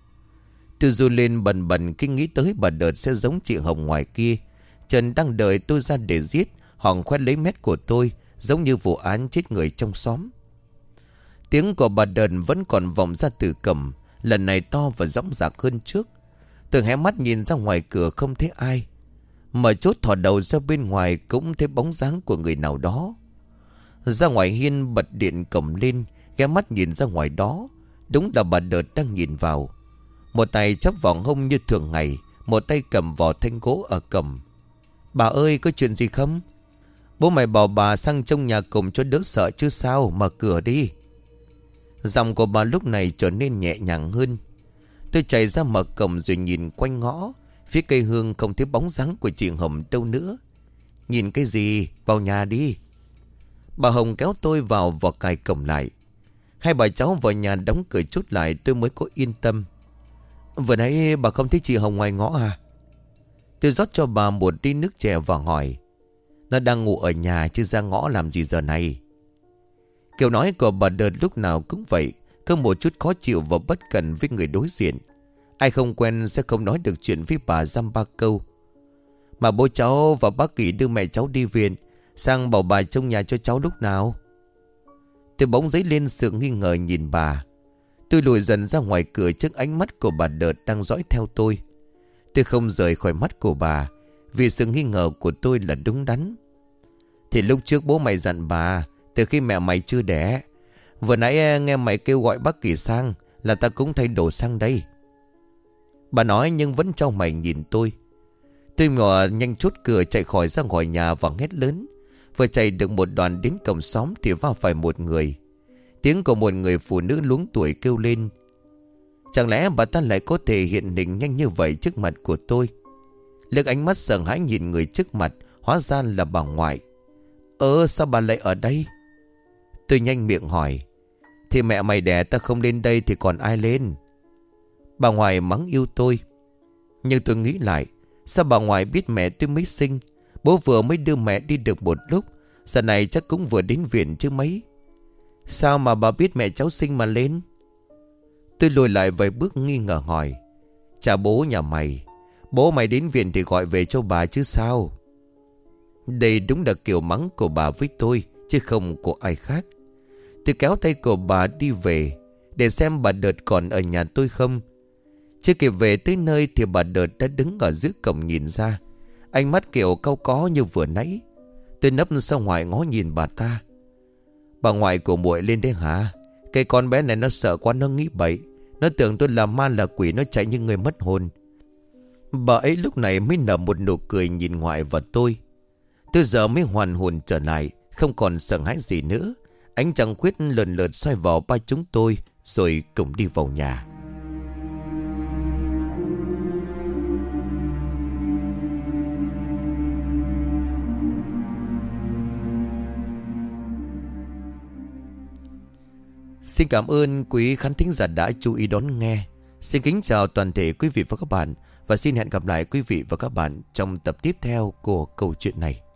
Tôi run lên bần bần khi nghĩ tới bà Đợt sẽ giống chị Hồng ngoài kia. Trần đang đợi tôi ra để giết, hòng khoét lấy mét của tôi, giống như vụ án chết người trong xóm. Tiếng của bà Đợt vẫn còn vọng ra từ cổng, lần này to và dõng dạc hơn trước. Tôi hé mắt nhìn ra ngoài cửa không thấy ai. Mở chốt thò đầu ra bên ngoài cũng thấy bóng dáng của người nào đó. Ra ngoài hiên bật điện cổng lên, ghé mắt nhìn ra ngoài đó. Đúng là bà Đợt đang nhìn vào. Một tay chắp vào hông như thường ngày, một tay cầm vỏ thanh gỗ ở cầm. Bà ơi, có chuyện gì không? Bố mày bảo bà sang trong nhà cùng cho đỡ sợ chứ sao, mở cửa đi. Giọng của bà lúc này trở nên nhẹ nhàng hơn. Tôi chạy ra mở cổng rồi nhìn quanh ngõ. Phía cây hương không thấy bóng dáng của chị Hồng đâu nữa. Nhìn cái gì, vào nhà đi. Bà Hồng kéo tôi vào và cài cổng lại. Hai bà cháu vào nhà đóng cửa chốt lại tôi mới có yên tâm. Vừa nãy bà không thấy chị Hồng ngoài ngõ à? Tôi rót cho bà một ly nước chè và hỏi. Nó đang ngủ ở nhà chứ ra ngõ làm gì giờ này? Kiểu nói của bà Đợt lúc nào cũng vậy, có một chút khó chịu và bất cẩn với người đối diện. Ai không quen sẽ không nói được chuyện với bà dăm ba câu. Mà bố cháu và bác Kỷ đưa mẹ cháu đi viện, sang bảo bà trông nhà cho cháu lúc nào? Tôi bỗng dấy lên sự nghi ngờ nhìn bà. Tôi lùi dần ra ngoài cửa trước ánh mắt của bà Đợt đang dõi theo tôi. Tôi không rời khỏi mắt của bà, vì sự nghi ngờ của tôi là đúng đắn. Thì lúc trước bố mày dặn bà, từ khi mẹ mày chưa đẻ. Vừa nãy nghe mày kêu gọi bác Kỷ sang, là ta cũng thay đồ sang đây. Bà nói nhưng vẫn trao mày nhìn tôi. Tôi ngồi nhanh chốt cửa chạy khỏi ra ngoài nhà và hét lớn. Vừa chạy được một đoạn đến cổng xóm thì vào phải một người. Tiếng của một người phụ nữ luống tuổi kêu lên. Chẳng lẽ bà ta lại có thể hiện hình nhanh như vậy trước mặt của tôi? Lực ánh mắt sợ hãi nhìn người trước mặt, hóa ra là bà ngoại. Sao bà lại ở đây? Tôi nhanh miệng hỏi. Thì mẹ mày đẻ ta không lên đây thì còn ai lên? Bà ngoại mắng yêu tôi. Nhưng tôi nghĩ lại, sao bà ngoại biết mẹ tôi mới sinh? Bố vừa mới đưa mẹ đi được một lúc, giờ này chắc cũng vừa đến viện chứ mấy. Sao mà bà biết mẹ cháu sinh mà lên? Tôi lùi lại vài bước nghi ngờ hỏi. Chả bố nhà mày, bố mày đến viện thì gọi về cho bà chứ sao? Đây đúng là kiểu mắng của bà với tôi, chứ không của ai khác. Tôi kéo tay của bà đi về, để xem bà Đợt còn ở nhà tôi không. Chưa kịp về tới nơi thì bà Đợt đã đứng ở giữa cổng nhìn ra, ánh mắt kiểu cau có như vừa nãy. Tôi nấp sau ngoài ngó nhìn bà ta. Bà ngoại của muội lên đấy hả? Cái con bé này nó sợ quá, nó nghĩ bậy. Nó tưởng tôi là ma là quỷ, nó chạy như người mất hồn. Bà ấy lúc này mới nở một nụ cười nhìn ngoại và tôi. Tôi giờ mới hoàn hồn trở lại, không còn sợ hãi gì nữa. Ánh trăng khuyết lần lượt xoay vào ba chúng tôi, rồi cùng đi vào nhà. Xin cảm ơn quý khán thính giả đã chú ý đón nghe. Xin kính chào toàn thể quý vị và các bạn. Và xin hẹn gặp lại quý vị và các bạn trong tập tiếp theo của câu chuyện này.